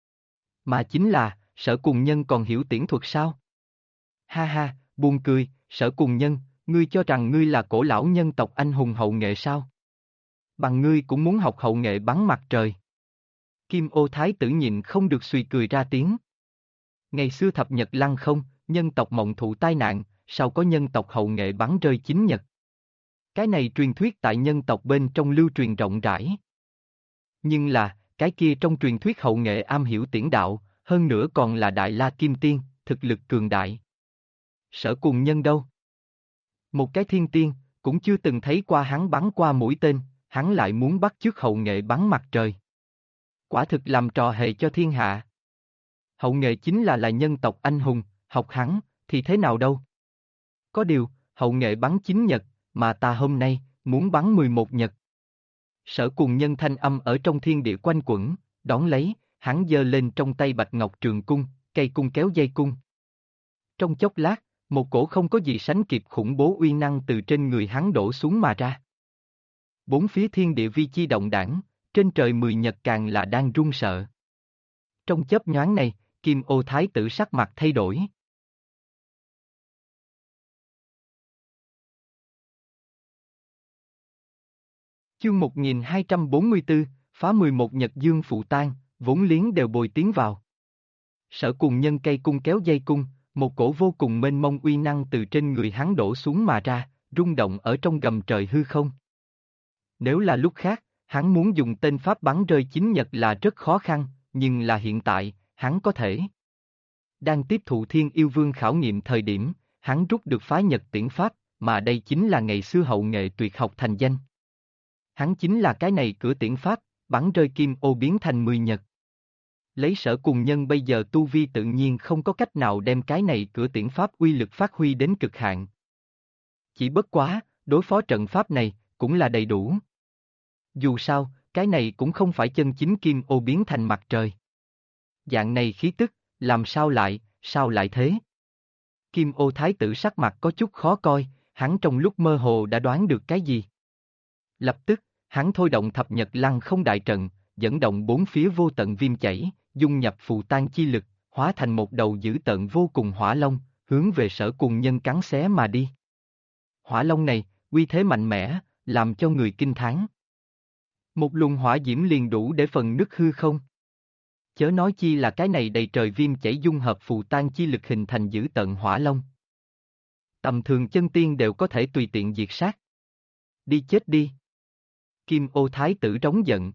mà chính là, Sở Cùng Nhân còn hiểu tiễn thuật sao? Ha ha, buồn cười, Sở Cùng Nhân, ngươi cho rằng ngươi là cổ lão nhân tộc anh hùng hậu nghệ sao? Bằng ngươi cũng muốn học hậu nghệ bắn mặt trời. Kim Ô Thái tử nhịn không được suy cười ra tiếng. Ngày xưa thập nhật lăng không, nhân tộc mộng thụ tai nạn, sao có nhân tộc hậu nghệ bắn rơi chính nhật. Cái này truyền thuyết tại nhân tộc bên trong lưu truyền rộng rãi. Nhưng là, cái kia trong truyền thuyết hậu nghệ am hiểu tiễn đạo, hơn nữa còn là Đại La Kim Tiên, thực lực cường đại. Sở Cùng Nhân đâu? Một cái thiên tiên, cũng chưa từng thấy qua hắn bắn qua mũi tên, hắn lại muốn bắt chước hậu nghệ bắn mặt trời. Quả thực làm trò hề cho thiên hạ. Hậu nghệ chính là nhân tộc anh hùng, học hắn, thì thế nào đâu? Có điều, hậu nghệ bắn 9 nhật, mà ta hôm nay, muốn bắn 11 nhật. Sở Cùng Nhân thanh âm ở trong thiên địa quanh quẩn, đón lấy, hắn giơ lên trong tay bạch ngọc trường cung, cây cung kéo dây cung. Trong chốc lát, một cổ không có gì sánh kịp khủng bố uy năng từ trên người hắn đổ xuống mà ra. Bốn phía thiên địa vi chi động đảng, trên trời 10 nhật càng là đang run sợ. Trong chớp nhoáng này, Kim Ô Thái tử sắc mặt thay đổi. Chương 1244, phá 11 nhật dương phụ tan, vốn liếng đều bồi tiến vào. Sở Cùng Nhân cây cung kéo dây cung, một cổ vô cùng mênh mông uy năng từ trên người hắn đổ xuống mà ra, rung động ở trong gầm trời hư không. Nếu là lúc khác, hắn muốn dùng tên pháp bắn rơi 9 nhật là rất khó khăn, nhưng là hiện tại, hắn có thể. Đang tiếp thụ Thiên Yêu Vương khảo nghiệm thời điểm, hắn rút được phá nhật tiễn pháp, mà đây chính là ngày xưa hậu nghệ tuyệt học thành danh. Hắn chính là cái này cửa tiễn pháp, bắn rơi kim ô biến thành 10 nhật. Lấy Sở Cùng Nhân bây giờ tu vi tự nhiên không có cách nào đem cái này cửa tiễn pháp uy lực phát huy đến cực hạn. Chỉ bất quá, đối phó trận pháp này, cũng là đầy đủ. Dù sao, cái này cũng không phải chân chính kim ô biến thành mặt trời. Dạng này khí tức, làm sao lại thế? Kim Ô Thái tử sắc mặt có chút khó coi, hắn trong lúc mơ hồ đã đoán được cái gì. Lập tức, hắn thôi động thập nhật lăng không đại trận, dẫn động bốn phía vô tận viêm chảy, dung nhập phù tan chi lực, hóa thành một đầu dữ tợn vô cùng hỏa long, hướng về Sở Cùng Nhân cắn xé mà đi. Hỏa long này, uy thế mạnh mẽ, làm cho người kinh thán. Một luồng hỏa diễm liền đủ để phần nứt hư không. Chớ nói chi là cái này đầy trời viêm chảy dung hợp phù tan chi lực hình thành dữ tợn hỏa long. Tầm thường chân tiên đều có thể tùy tiện diệt sát. Đi chết đi. Kim Ô Thái tử trống giận.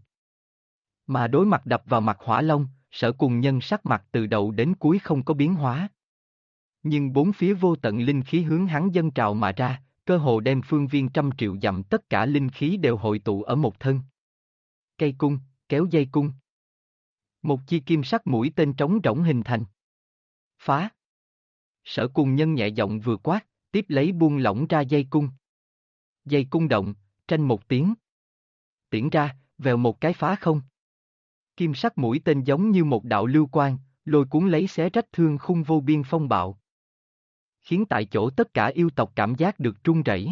Mà đối mặt đập vào mặt hỏa long, Sở Cùng Nhân sắc mặt từ đầu đến cuối không có biến hóa. Nhưng bốn phía vô tận linh khí hướng hắn dâng trào mà ra, cơ hồ đem phương viên 100.000 dặm tất cả linh khí đều hội tụ ở một thân. Cây cung, kéo dây cung. Một chi kim sắc mũi tên trống rỗng hình thành. Phá. Sở Cùng Nhân nhẹ giọng vừa quát, tiếp lấy buông lỏng ra dây cung. Dây cung động, tranh một tiếng. Tiễn ra, vèo một cái phá không. Kim sắc mũi tên giống như một đạo lưu quang, lôi cuốn lấy xé rách thương khung vô biên phong bạo. khiến tại chỗ tất cả yêu tộc cảm giác được run rẩy.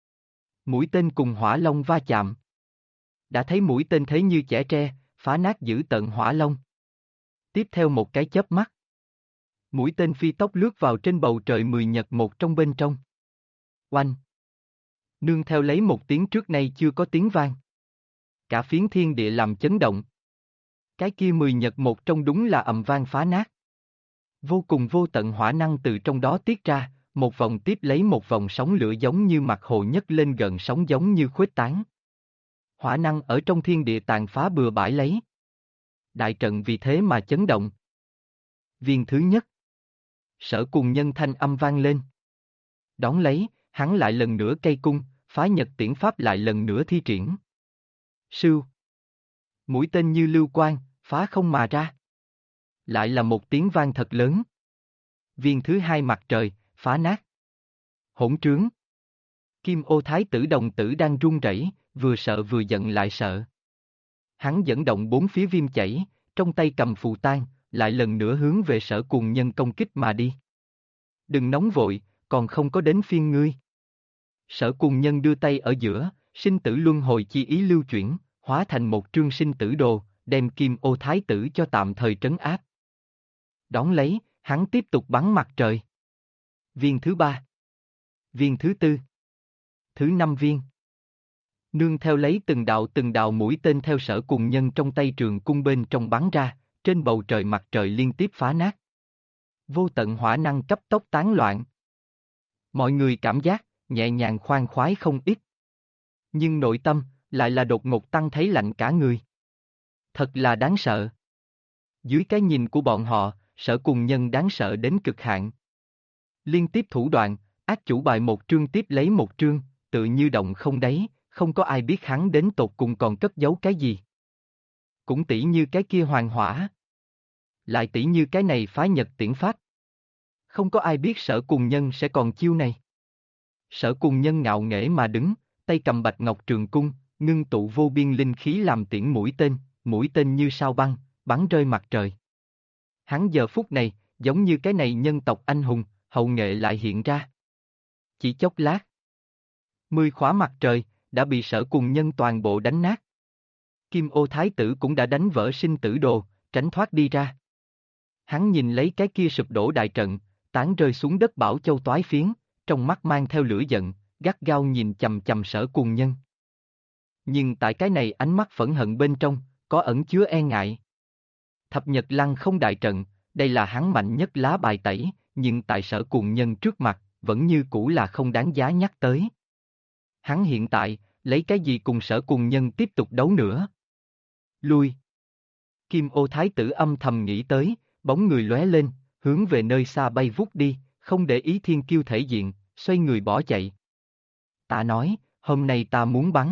Mũi tên cùng hỏa long va chạm. Đã thấy mũi tên thế như chẻ tre, phá nát dữ tợn hỏa long. Tiếp theo một cái chớp mắt. Mũi tên phi tốc lướt vào trên bầu trời 10 nhật một trong bên trong. Oanh! Nương theo lấy một tiếng trước nay chưa có tiếng vang. Cả phiến thiên địa làm chấn động. Cái kia 10 nhật một trong đúng là ầm vang phá nát. Vô cùng vô tận hỏa năng từ trong đó tiết ra, một vòng tiếp lấy một vòng sóng lửa giống như mặt hồ nhấc lên gần sóng giống như khuếch tán. Hỏa năng ở trong thiên địa tàn phá bừa bãi lấy. Đại trận vì thế mà chấn động. Viên thứ nhất. Sở Cùng Nhân thanh âm vang lên. Đón lấy, hắn lại lần nữa cây cung, phá nhật tiễn pháp lại lần nữa thi triển. Sưu. Mũi tên như lưu quang, phá không mà ra. Lại là một tiếng vang thật lớn. Viên thứ hai mặt trời, phá nát. Hỗn trướng. Kim Ô Thái tử đồng tử đang run rẩy, vừa sợ vừa giận lại sợ. Hắn dẫn động bốn phía viêm chảy, trong tay cầm phù tang, lại lần nữa hướng về Sở Cùng Nhân công kích mà đi. Đừng nóng vội, còn không có đến phiên ngươi. Sở Cùng Nhân đưa tay ở giữa, sinh tử luân hồi chi ý lưu chuyển, hóa thành một trương sinh tử đồ, đem Kim Ô Thái tử cho tạm thời trấn áp. Đón lấy, hắn tiếp tục bắn mặt trời. Viên thứ ba. Viên thứ tư. Thứ năm viên. Nương theo lấy từng đạo mũi tên theo Sở Cùng Nhân trong tay trường cung bên trong bắn ra, trên bầu trời mặt trời liên tiếp phá nát. Vô tận hỏa năng cấp tốc tán loạn. Mọi người cảm giác, nhẹ nhàng khoan khoái không ít. Nhưng nội tâm, lại là đột ngột tăng thấy lạnh cả người. Thật là đáng sợ. Dưới cái nhìn của bọn họ, Sở Cùng Nhân đáng sợ đến cực hạn. Liên tiếp thủ đoạn, ác chủ bài một trương tiếp lấy một trương, tự như động không đáy, không có ai biết hắn đến tột cùng còn cất giấu cái gì. Cũng tỉ như cái kia hoàng hỏa. Lại tỉ như cái này phá nhật tiễn pháp. Không có ai biết Sở Cùng Nhân sẽ còn chiêu này. Sở Cùng Nhân ngạo nghễ mà đứng, tay cầm bạch ngọc trường cung, ngưng tụ vô biên linh khí làm tiễn mũi tên như sao băng, bắn rơi mặt trời. Hắn giờ phút này, giống như cái này nhân tộc anh hùng, hậu nghệ lại hiện ra. Chỉ chốc lát, 10 khóa mặt trời, đã bị Sở Cùng Nhân toàn bộ đánh nát. Kim Ô Thái tử cũng đã đánh vỡ sinh tử đồ, tránh thoát đi ra. Hắn nhìn lấy cái kia sụp đổ đại trận, tán rơi xuống đất Bảo Châu toái phiến, trong mắt mang theo lửa giận, gắt gao nhìn chằm chằm Sở Cùng Nhân. Nhưng tại cái này ánh mắt phẫn hận bên trong, có ẩn chứa e ngại. Thập Nhật Lăng không đại trận, đây là hắn mạnh nhất lá bài tẩy, nhưng tại Sở Cùng Nhân trước mặt, vẫn như cũ là không đáng giá nhắc tới. Hắn hiện tại, lấy cái gì cùng Sở Cùng Nhân tiếp tục đấu nữa? Lui. Kim Ô Thái tử âm thầm nghĩ tới, bóng người lóe lên, hướng về nơi xa bay vút đi, không để ý thiên kiêu thể diện, xoay người bỏ chạy. Ta nói, hôm nay ta muốn bắn.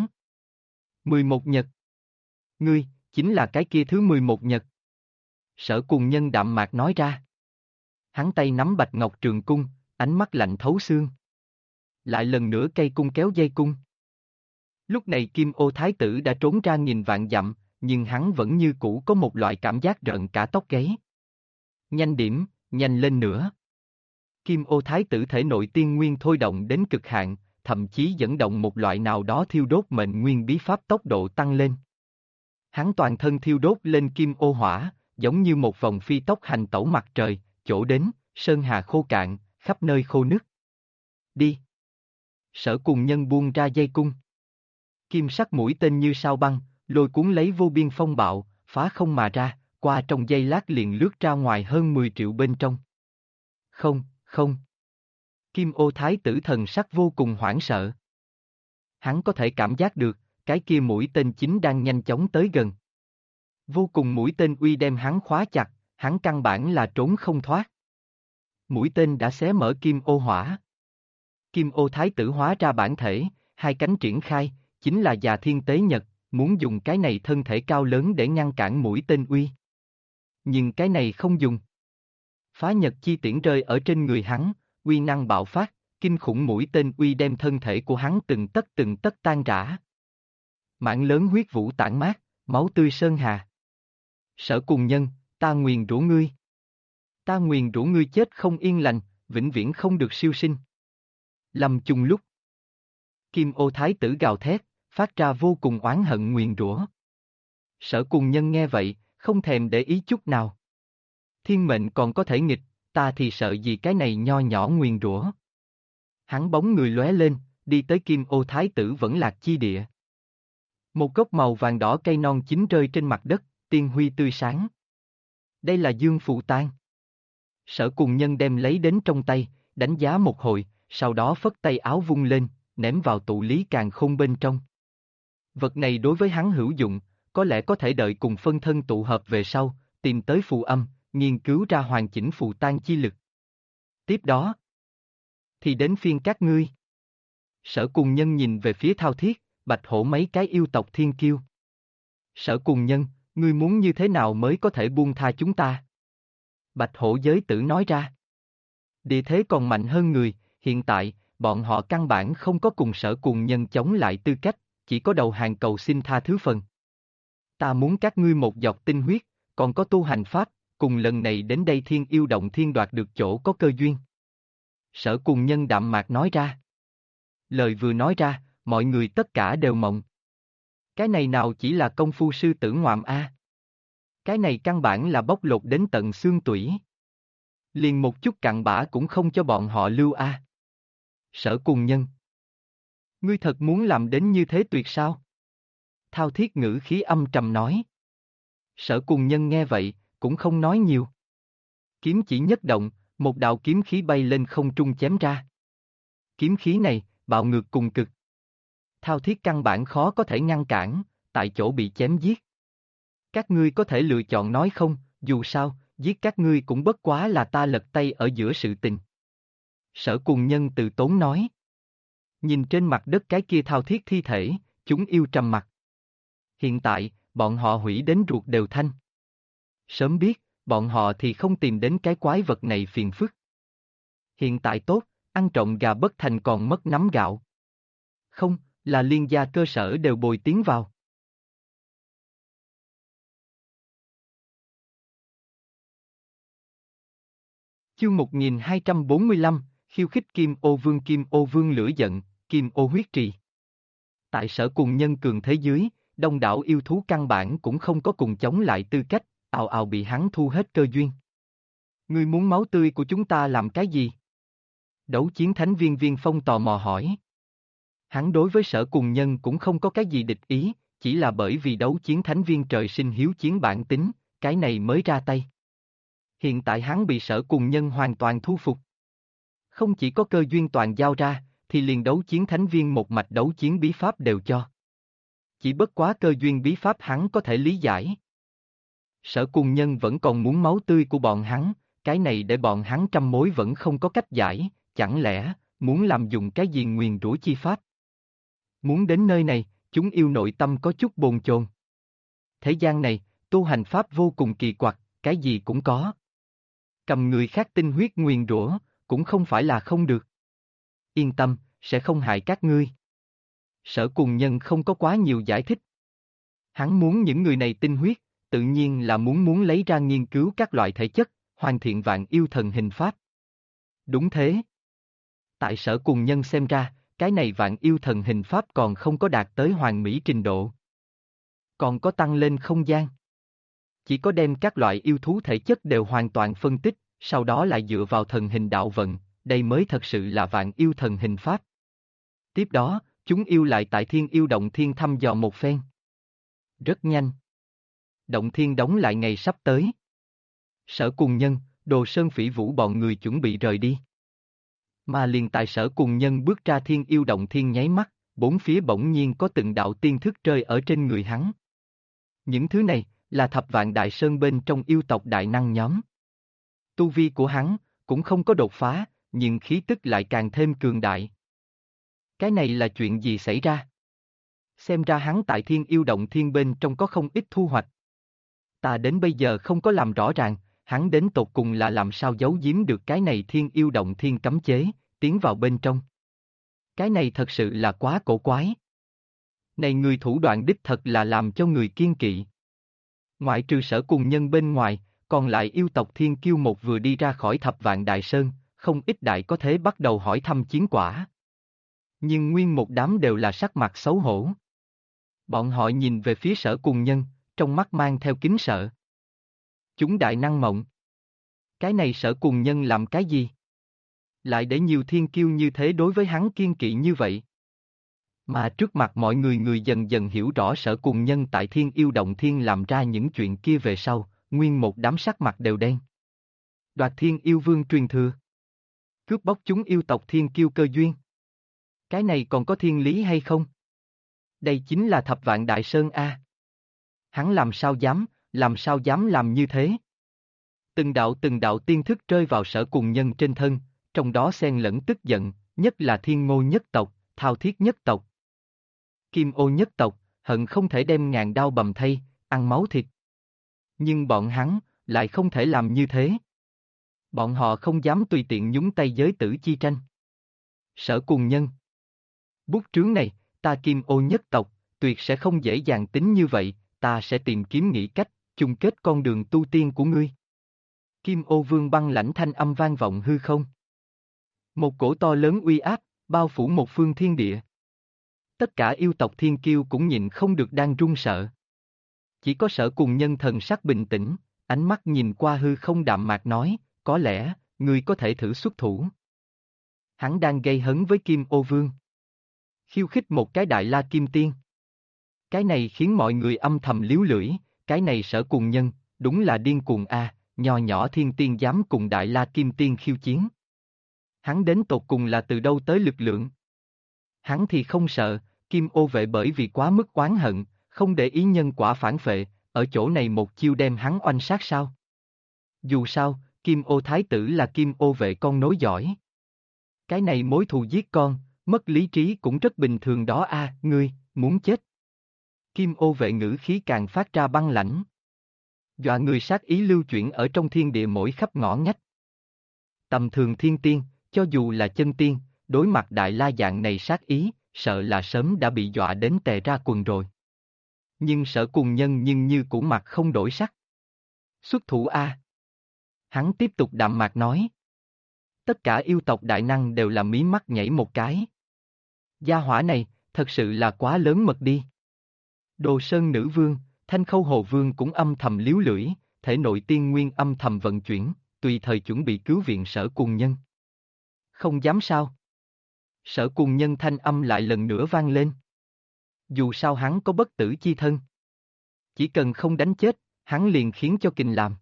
11 nhật. Ngươi, chính là cái kia thứ 11 nhật. Sở Cùng Nhân đạm mạc nói ra. Hắn tay nắm bạch ngọc trường cung, ánh mắt lạnh thấu xương. Lại lần nữa cây cung kéo dây cung. Lúc này Kim Ô Thái tử đã trốn ra nghìn vạn dặm, nhưng hắn vẫn như cũ có một loại cảm giác rợn cả tóc gáy. Nhanh điểm, nhanh lên nữa. Kim Ô Thái tử thể nội tiên nguyên thôi động đến cực hạn, thậm chí dẫn động một loại nào đó thiêu đốt mệnh nguyên bí pháp tốc độ tăng lên. Hắn toàn thân thiêu đốt lên kim ô hỏa, giống như một vòng phi tốc hành tẩu mặt trời, chỗ đến, sơn hà khô cạn, khắp nơi khô nứt. Đi. Sở Cùng Nhân buông ra dây cung. Kim sắc mũi tên như sao băng, lôi cuốn lấy vô biên phong bạo, phá không mà ra, qua trong giây lát liền lướt ra ngoài hơn 10 triệu bên trong. Không, không. Kim Ô Thái tử thần sắc vô cùng hoảng sợ. Hắn có thể cảm giác được, cái kia mũi tên chính đang nhanh chóng tới gần. Vô cùng mũi tên uy đem hắn khóa chặt, hắn căn bản là trốn không thoát. Mũi tên đã xé mở kim ô hỏa. Kim Ô Thái tử hóa ra bản thể, hai cánh triển khai, chính là Già Thiên Tế Nhật, muốn dùng cái này thân thể cao lớn để ngăn cản mũi tên uy. Nhưng cái này không dùng. Phá Nhật chi tiễn rơi ở trên người hắn, uy năng bạo phát, kinh khủng mũi tên uy đem thân thể của hắn từng tấc tan rã. Mảng lớn huyết vũ tản mát, máu tươi sơn hà. Sở Cùng Nhân, ta nguyền rủa ngươi. Ta nguyền rủa ngươi chết không yên lành, vĩnh viễn không được siêu sinh. Lâm chung lúc. Kim Ô Thái tử gào thét, phát ra vô cùng oán hận nguyền rủa. Sở Cùng Nhân nghe vậy, không thèm để ý chút nào. Thiên mệnh còn có thể nghịch, ta thì sợ gì cái này nho nhỏ nguyền rủa. Hắn bóng người lóe lên, đi tới Kim Ô Thái tử vẫn lạc chi địa. Một gốc màu vàng đỏ cây non chín rơi trên mặt đất, tiên huy tươi sáng. Đây là Dương Phù Tang. Sở Cùng Nhân đem lấy đến trong tay, đánh giá một hồi, sau đó phất tay áo vung lên, ném vào tụ lý càn khôn bên trong. Vật này đối với hắn hữu dụng, có lẽ có thể đợi cùng phân thân tụ hợp về sau, tìm tới phù âm, nghiên cứu ra hoàn chỉnh phù tang chi lực. Tiếp đó, thì đến phiên các ngươi. Sở Cùng Nhân nhìn về phía Thao Thiết, Bạch Hổ mấy cái yêu tộc thiên kiêu. Sở Cùng Nhân, ngươi muốn như thế nào mới có thể buông tha chúng ta? Bạch Hổ giới tử nói ra. Địa thế còn mạnh hơn người, hiện tại, bọn họ căn bản không có cùng Sở Cùng Nhân chống lại tư cách, chỉ có đầu hàng cầu xin tha thứ phần. Ta muốn các ngươi một giọt tinh huyết, còn có tu hành pháp, cùng lần này đến đây Thiên Yêu Động Thiên đoạt được chỗ có cơ duyên. Sở Cùng Nhân đạm mạc nói ra. Lời vừa nói ra, mọi người tất cả đều mộng. Cái này nào chỉ là công phu sư tử ngoạm a? Cái này căn bản là bóc lột đến tận xương tủy. Liền một chút cặn bã cũng không cho bọn họ lưu a. Sở Cùng Nhân. Ngươi thật muốn làm đến như thế tuyệt sao? Thao Thiết ngữ khí âm trầm nói. Sở Cùng Nhân nghe vậy, cũng không nói nhiều. Kiếm chỉ nhất động, một đạo kiếm khí bay lên không trung chém ra. Kiếm khí này, bạo ngược cùng cực. Thao Thiết căn bản khó có thể ngăn cản, tại chỗ bị chém giết. Các ngươi có thể lựa chọn nói không, dù sao, giết các ngươi cũng bất quá là ta lật tay ở giữa sự tình. Sở Cùng Nhân từ tốn nói. Nhìn trên mặt đất cái kia Thao Thiết thi thể, chúng yêu trầm mặt. Hiện tại, bọn họ hủy đến ruột đều thanh. Sớm biết, bọn họ thì không tìm đến cái quái vật này phiền phức. Hiện tại tốt, ăn trộm gà bất thành còn mất nắm gạo. Không, là liên gia cơ sở đều bồi tiến vào. Chương 1245, khiêu khích Kim Ô Vương lửa giận, Kim Ô huyết trì. Tại Sở Cùng Nhân cường thế dưới, đông đảo yêu thú căn bản cũng không có cùng chống lại tư cách, ào ào bị hắn thu hết cơ duyên. Ngươi muốn máu tươi của chúng ta làm cái gì? Đấu chiến thánh viên Viên Phong tò mò hỏi. Hắn đối với Sở Cùng Nhân cũng không có cái gì địch ý, chỉ là bởi vì đấu chiến thánh viên trời sinh hiếu chiến bản tính, cái này mới ra tay. Hiện tại hắn bị Sở Cùng Nhân hoàn toàn thu phục. Không chỉ có cơ duyên toàn giao ra, thì liền đấu chiến thánh viên một mạch đấu chiến bí pháp đều cho. Chỉ bất quá cơ duyên bí pháp hắn có thể lý giải. Sở Cùng Nhân vẫn còn muốn máu tươi của bọn hắn, cái này để bọn hắn trăm mối vẫn không có cách giải, chẳng lẽ, muốn làm dùng cái gì nguyền rủa chi pháp? Muốn đến nơi này, chúng yêu nội tâm có chút bồn chồn. Thế gian này, tu hành pháp vô cùng kỳ quặc, cái gì cũng có. Cầm người khác tinh huyết nguyền rủa, cũng không phải là không được. Yên tâm, sẽ không hại các ngươi. Sở Cùng Nhân không có quá nhiều giải thích. Hắn muốn những người này tinh huyết, tự nhiên là muốn lấy ra nghiên cứu các loại thể chất, hoàn thiện vạn yêu thần hình pháp. Đúng thế. Tại Sở Cùng Nhân xem ra, cái này vạn yêu thần hình pháp còn không có đạt tới hoàn mỹ trình độ. Còn có tăng lên không gian. Chỉ có đem các loại yêu thú thể chất đều hoàn toàn phân tích, sau đó lại dựa vào thần hình đạo vận, đây mới thật sự là vạn yêu thần hình pháp. Tiếp đó, chúng yêu lại tại Thiên Yêu Động Thiên thăm dò một phen. Rất nhanh. Động Thiên đóng lại ngày sắp tới. Sở Cùng Nhân, Đồ Sơn Phỉ Vũ bọn người chuẩn bị rời đi. Mà liền tại Sở Cùng Nhân bước ra Thiên Yêu Động Thiên nháy mắt, bốn phía bỗng nhiên có từng đạo tiên thức rơi ở trên người hắn. Những thứ này, là Thập Vạn Đại Sơn bên trong yêu tộc đại năng nhóm. Tu vi của hắn, cũng không có đột phá, nhưng khí tức lại càng thêm cường đại. Cái này là chuyện gì xảy ra? Xem ra hắn tại Thiên Yêu Động Thiên bên trong có không ít thu hoạch. Ta đến bây giờ không có làm rõ ràng, hắn đến tột cùng là làm sao giấu giếm được cái này Thiên Yêu Động Thiên cấm chế, tiến vào bên trong. Cái này thật sự là quá cổ quái. Này người thủ đoạn đích thật là làm cho người kiêng kỵ. Ngoại trừ Sở Cùng Nhân bên ngoài, còn lại yêu tộc Thiên Kiêu một vừa đi ra khỏi Thập Vạn Đại Sơn, không ít đại có thế bắt đầu hỏi thăm chiến quả. Nhưng nguyên một đám đều là sắc mặt xấu hổ. Bọn họ nhìn về phía Sở Cùng Nhân, trong mắt mang theo kính sợ. Chúng đại năng mộng. Cái này Sở Cùng Nhân làm cái gì? Lại để nhiều thiên kiêu như thế đối với hắn kiên kỵ như vậy. Mà trước mặt mọi người, người dần dần hiểu rõ Sở Cùng Nhân tại Thiên Yêu Động Thiên làm ra những chuyện kia về sau, nguyên một đám sắc mặt đều đen. Đoạt Thiên Yêu Vương truyền thừa. Cướp bóc chúng yêu tộc thiên kiêu cơ duyên. Cái này còn có thiên lý hay không? Đây chính là Thập Vạn Đại Sơn A. Hắn làm sao dám làm như thế? Từng đạo tiên thức rơi vào Sở Cùng Nhân trên thân, trong đó xen lẫn tức giận, nhất là Thiên Ngô nhất tộc, Thao Thiết nhất tộc. Kim Ô nhất tộc, hận không thể đem ngàn đao bầm thây, ăn máu thịt. Nhưng bọn hắn, lại không thể làm như thế. Bọn họ không dám tùy tiện nhúng tay giới tử chi tranh. Sở Cùng Nhân. Bút trướng này, ta Kim Ô nhất tộc, tuyệt sẽ không dễ dàng tính như vậy, ta sẽ tìm kiếm nghĩ cách, chung kết con đường tu tiên của ngươi. Kim Ô Vương băng lãnh thanh âm vang vọng hư không. Một cổ to lớn uy áp, bao phủ một phương thiên địa. Tất cả yêu tộc thiên kiêu cũng nhìn không được đang run sợ. Chỉ có Sở Cùng Nhân thần sắc bình tĩnh, ánh mắt nhìn qua hư không đạm mạc nói, có lẽ, ngươi có thể thử xuất thủ. Hắn đang gây hấn với Kim Ô Vương. Khiêu khích một cái Đại La Kim Tiên. Cái này khiến mọi người âm thầm líu lưỡi, cái này Sở Cùng Nhân, đúng là điên cuồng a, nho nhỏ thiên tiên dám cùng Đại La Kim Tiên khiêu chiến. Hắn đến tột cùng là từ đâu tới lực lượng? Hắn thì không sợ, Kim Ô vệ bởi vì quá mức oán hận, không để ý nhân quả phản phệ, ở chỗ này một chiêu đem hắn oanh sát sao? Dù sao, Kim Ô Thái tử là Kim Ô vệ con nối giỏi. Cái này mối thù giết con, mất lý trí cũng rất bình thường đó a, ngươi, muốn chết. Kim Ô vệ ngữ khí càng phát ra băng lãnh. Dọa người sát ý lưu chuyển ở trong thiên địa mỗi khắp ngõ ngách. Tầm thường thiên tiên, cho dù là chân tiên, đối mặt Đại La dạng này sát ý, sợ là sớm đã bị dọa đến tè ra quần rồi. Nhưng Sở Cùng Nhân nhưng như cũ mặt không đổi sắc. Xuất thủ a. Hắn tiếp tục đạm mạc nói. Tất cả yêu tộc đại năng đều là mí mắt nhảy một cái. Gia hỏa này, thật sự là quá lớn mật đi. Đồ Sơn Nữ Vương, Thanh Khâu Hồ Vương cũng âm thầm líu lưỡi, thể nội tiên nguyên âm thầm vận chuyển, tùy thời chuẩn bị cứu viện Sở Cùng Nhân. Không dám sao? Sở Cùng Nhân thanh âm lại lần nữa vang lên. Dù sao hắn có bất tử chi thân. Chỉ cần không đánh chết, hắn liền khiến cho kình làm.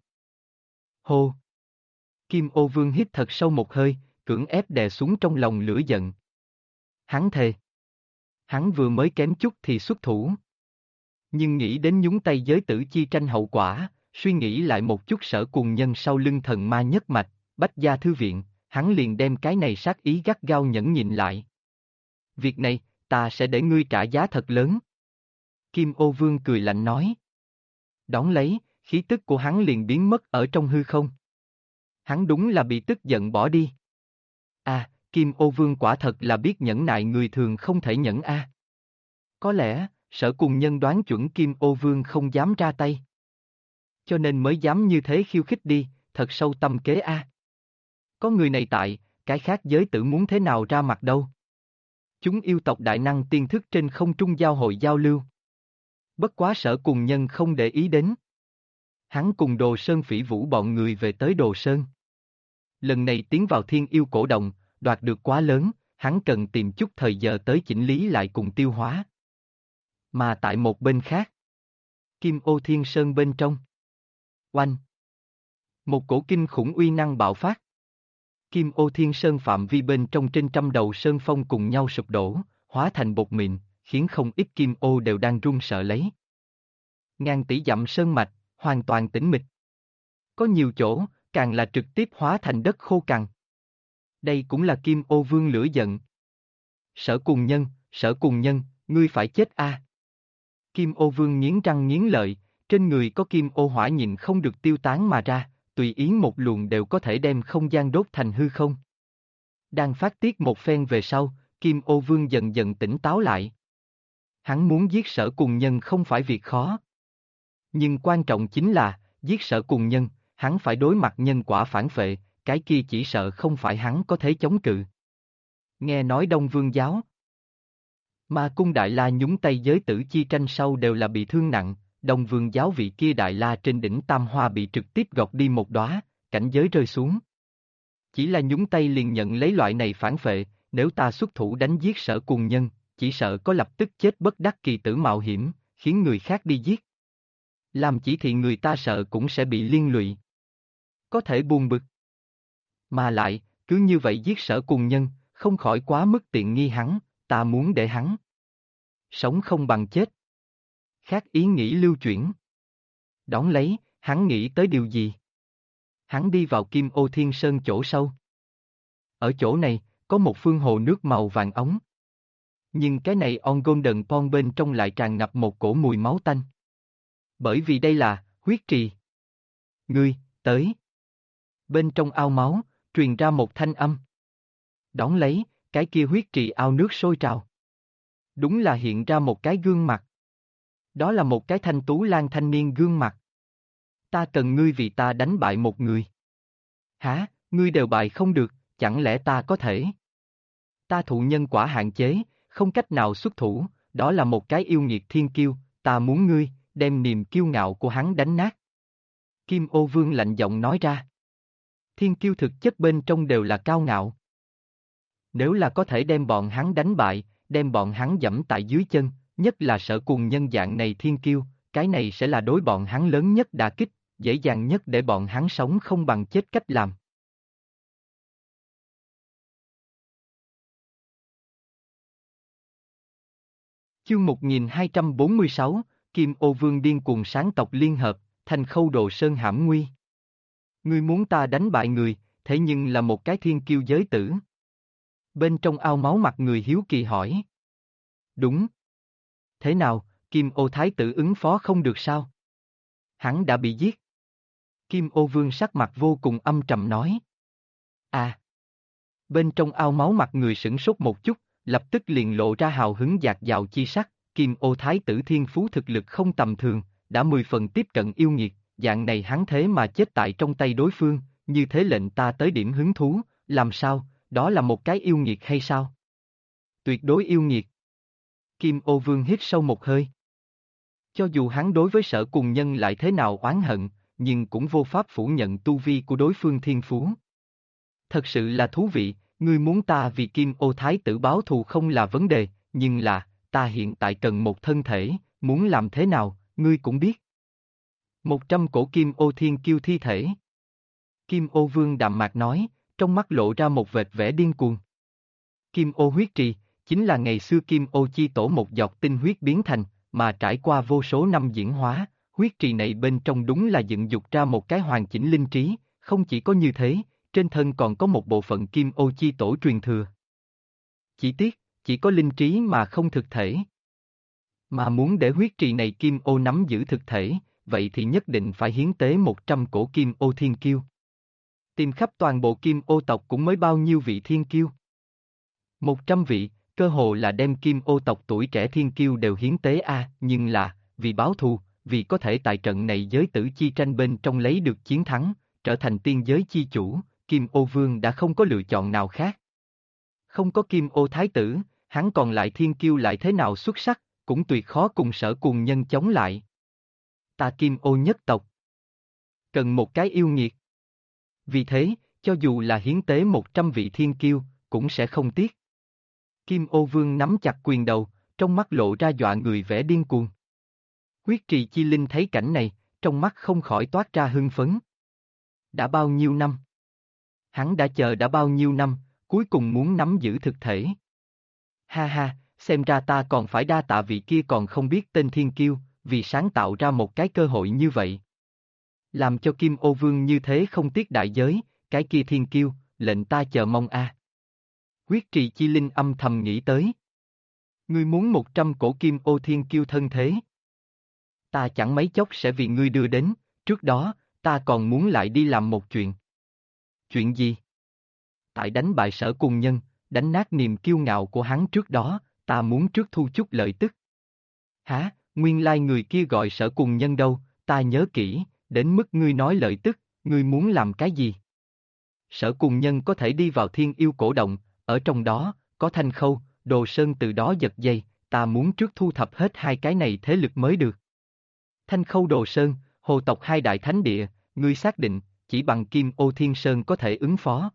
Hô! Kim Ô Vương hít thật sâu một hơi, cưỡng ép đè xuống trong lòng lửa giận. Hắn thề. Hắn vừa mới kém chút thì xuất thủ. Nhưng nghĩ đến nhúng tay giới tử chi tranh hậu quả, suy nghĩ lại một chút Sở Cùng Nhân sau lưng thần ma nhất mạch, Bách Gia Thư Viện, hắn liền đem cái này sát ý gắt gao nhẫn nhịn lại. Việc này, ta sẽ để ngươi trả giá thật lớn. Kim Ô Vương cười lạnh nói. Đón lấy, khí tức của hắn liền biến mất ở trong hư không. Hắn đúng là bị tức giận bỏ đi. À, Kim Ô Vương quả thật là biết nhẫn nại người thường không thể nhẫn a. Có lẽ, Sở Cùng Nhân đoán chuẩn Kim Ô Vương không dám ra tay. Cho nên mới dám như thế khiêu khích đi, thật sâu tâm kế a. Có người này tại, cái khác giới tử muốn thế nào ra mặt đâu. Chúng yêu tộc đại năng tiên thức trên không trung giao hội giao lưu. Bất quá Sở Cùng Nhân không để ý đến. Hắn cùng Đồ Sơn Phỉ Vũ bọn người về tới Đồ Sơn. Lần này tiến vào Thiên Yêu Cổ Động, đoạt được quá lớn, hắn cần tìm chút thời giờ tới chỉnh lý lại cùng tiêu hóa. Mà tại một bên khác, Kim Ô Thiên Sơn bên trong. Oanh! Một cổ kinh khủng uy năng bạo phát. Kim Ô Thiên Sơn phạm vi bên trong trên trăm đầu sơn phong cùng nhau sụp đổ, hóa thành bột mịn, khiến không ít kim ô đều đang run sợ lấy. Ngàn tỷ dặm sơn mạch, hoàn toàn tĩnh mịch. Có nhiều chỗ, càng là trực tiếp hóa thành đất khô cằn. Đây cũng là Kim Ô Vương lửa giận. Sở Cùng Nhân, ngươi phải chết a! Kim Ô Vương nghiến răng nghiến lợi, trên người có Kim Ô hỏa nhìn không được tiêu tán mà ra, tùy ý một luồng đều có thể đem không gian đốt thành hư không. Đang phát tiết một phen về sau, Kim Ô Vương dần dần tỉnh táo lại. Hắn muốn giết Sở Cùng Nhân không phải việc khó. Nhưng quan trọng chính là, giết Sở Cùng Nhân, hắn phải đối mặt nhân quả phản phệ, cái kia chỉ sợ không phải hắn có thể chống cự. Nghe nói Đông Vương giáo, Ma Cung Đại La nhúng tay giới tử chi tranh sau đều là bị thương nặng, Đông Vương giáo vị kia Đại La trên đỉnh Tam Hoa bị trực tiếp gọt đi một đóa, cảnh giới rơi xuống. Chỉ là nhúng tay liền nhận lấy loại này phản phệ, nếu ta xuất thủ đánh giết Sở Cùng Nhân, chỉ sợ có lập tức chết bất đắc kỳ tử mạo hiểm, khiến người khác đi giết. Làm chỉ thị người ta sợ cũng sẽ bị liên lụy. Có thể buồn bực. Mà lại, cứ như vậy giết Sở Cùng Nhân, không khỏi quá mức tiện nghi hắn, ta muốn để hắn sống không bằng chết. Khác ý nghĩ lưu chuyển. Đón lấy, hắn nghĩ tới điều gì? Hắn đi vào Kim Ô Thiên Sơn chỗ sâu. Ở chỗ này, có một phương hồ nước màu vàng ống. Nhưng cái này On Golden Pond bên trong lại tràn ngập một cổ mùi máu tanh. Bởi vì đây là huyết trì. Ngươi, tới. Bên trong ao máu, truyền ra một thanh âm. Đón lấy, cái kia huyết trì ao nước sôi trào. Đúng là hiện ra một cái gương mặt. Đó là một cái thanh tú lang thanh niên gương mặt. Ta cần ngươi vì ta đánh bại một người. Hả, ngươi đều bại không được, chẳng lẽ ta có thể? Ta thụ nhân quả hạn chế, không cách nào xuất thủ, đó là một cái yêu nghiệt thiên kiêu, ta muốn ngươi, đem niềm kiêu ngạo của hắn đánh nát. Kim Ô Vương lạnh giọng nói ra. Thiên kiêu thực chất bên trong đều là cao ngạo. Nếu là có thể đem bọn hắn đánh bại, đem bọn hắn dẫm tại dưới chân, nhất là Sở Cùng Nhân dạng này thiên kiêu, cái này sẽ là đối bọn hắn lớn nhất đả kích, dễ dàng nhất để bọn hắn sống không bằng chết cách làm. Chương 1246, Kim Ô Vương điên cuồng sáng tộc liên hợp, thành Khâu Đồ Sơn hãm nguy. Ngươi muốn ta đánh bại người, thế nhưng là một cái thiên kiêu giới tử. Bên trong ao máu mặt người hiếu kỳ hỏi. Đúng. Thế nào, Kim Ô Thái tử ứng phó không được sao? Hắn đã bị giết. Kim Ô Vương sắc mặt vô cùng âm trầm nói. À. Bên trong ao máu mặt người sửng sốt một chút, lập tức liền lộ ra hào hứng dạt dào chi sắc, Kim Ô Thái tử thiên phú thực lực không tầm thường, đã 10 phần tiếp cận yêu nghiệt, dạng này hắn thế mà chết tại trong tay đối phương, như thế lệnh ta tới điểm hứng thú, làm sao, đó là một cái yêu nghiệt hay sao? Tuyệt đối yêu nghiệt. Kim Ô Vương hít sâu một hơi. Cho dù hắn đối với Sở Cùng Nhân lại thế nào oán hận, nhưng cũng vô pháp phủ nhận tu vi của đối phương thiên phú. Thật sự là thú vị, ngươi muốn ta vì Kim Ô Thái tử báo thù không là vấn đề, nhưng là, ta hiện tại cần một thân thể, muốn làm thế nào, ngươi cũng biết. 100 cổ Kim Ô Thiên Kiêu thi thể. Kim Ô Vương đạm mạc nói, trong mắt lộ ra một vệt vẻ điên cuồng. Kim Ô huyết trì, chính là ngày xưa Kim Ô chi tổ một giọt tinh huyết biến thành, mà trải qua vô số năm diễn hóa, huyết trì này bên trong đúng là dựng dục ra một cái hoàn chỉnh linh trí, không chỉ có như thế, trên thân còn có một bộ phận Kim Ô chi tổ truyền thừa. Chỉ tiếc, chỉ có linh trí mà không thực thể. Mà muốn để huyết trì này Kim Ô nắm giữ thực thể, vậy thì nhất định phải hiến tế 100 cổ Kim Ô Thiên Kiêu. Tìm khắp toàn bộ Kim Ô tộc cũng mới bao nhiêu vị Thiên Kiêu. 100 vị, cơ hồ là đem Kim Ô tộc tuổi trẻ Thiên Kiêu đều hiến tế nhưng là, vì báo thù, vì có thể tại trận này giới tử chi tranh bên trong lấy được chiến thắng, trở thành tiên giới chi chủ, Kim Ô Vương đã không có lựa chọn nào khác. Không có Kim Ô Thái tử, hắn còn lại Thiên Kiêu lại thế nào xuất sắc, cũng tuyệt khó cùng Sở Cùng Nhân chống lại. Ta Kim Ô nhất tộc cần một cái yêu nghiệt. Vì thế, cho dù là hiến tế 100 vị Thiên Kiêu, cũng sẽ không tiếc. Kim Ô Vương nắm chặt quyền đầu, trong mắt lộ ra dọa người vẻ điên cuồng. Huyết Trì Chi Linh thấy cảnh này, trong mắt không khỏi toát ra hưng phấn. Đã bao nhiêu năm? Hắn đã chờ đã bao nhiêu năm, cuối cùng muốn nắm giữ thực thể. Ha ha, xem ra ta còn phải đa tạ vị kia còn không biết tên Thiên Kiêu, vì sáng tạo ra một cái cơ hội như vậy. Làm cho Kim Ô Vương như thế không tiếc đại giới, cái kia Thiên Kiêu, lệnh ta chờ mong Huyết Trì Chi Linh âm thầm nghĩ tới. Ngươi muốn 100 cổ Kim Ô Thiên Kiêu thân thế. Ta chẳng mấy chốc sẽ vì ngươi đưa đến, trước đó, ta còn muốn lại đi làm một chuyện. Chuyện gì? Tại đánh bại Sở Cùng Nhân, đánh nát niềm kiêu ngạo của hắn trước đó, ta muốn trước thu chút lợi tức. Hả, nguyên lai người kia gọi Sở Cùng Nhân đâu, ta nhớ kỹ, đến mức ngươi nói lợi tức, ngươi muốn làm cái gì? Sở Cùng Nhân có thể đi vào Thiên Yêu cổ động, ở trong đó, có Thanh Khâu, Đồ Sơn từ đó giật dây, ta muốn trước thu thập hết hai cái này thế lực mới được. Thanh Khâu Đồ Sơn, hồ tộc hai đại thánh địa, ngươi xác định, chỉ bằng Kim Ô Thiên Sơn có thể ứng phó.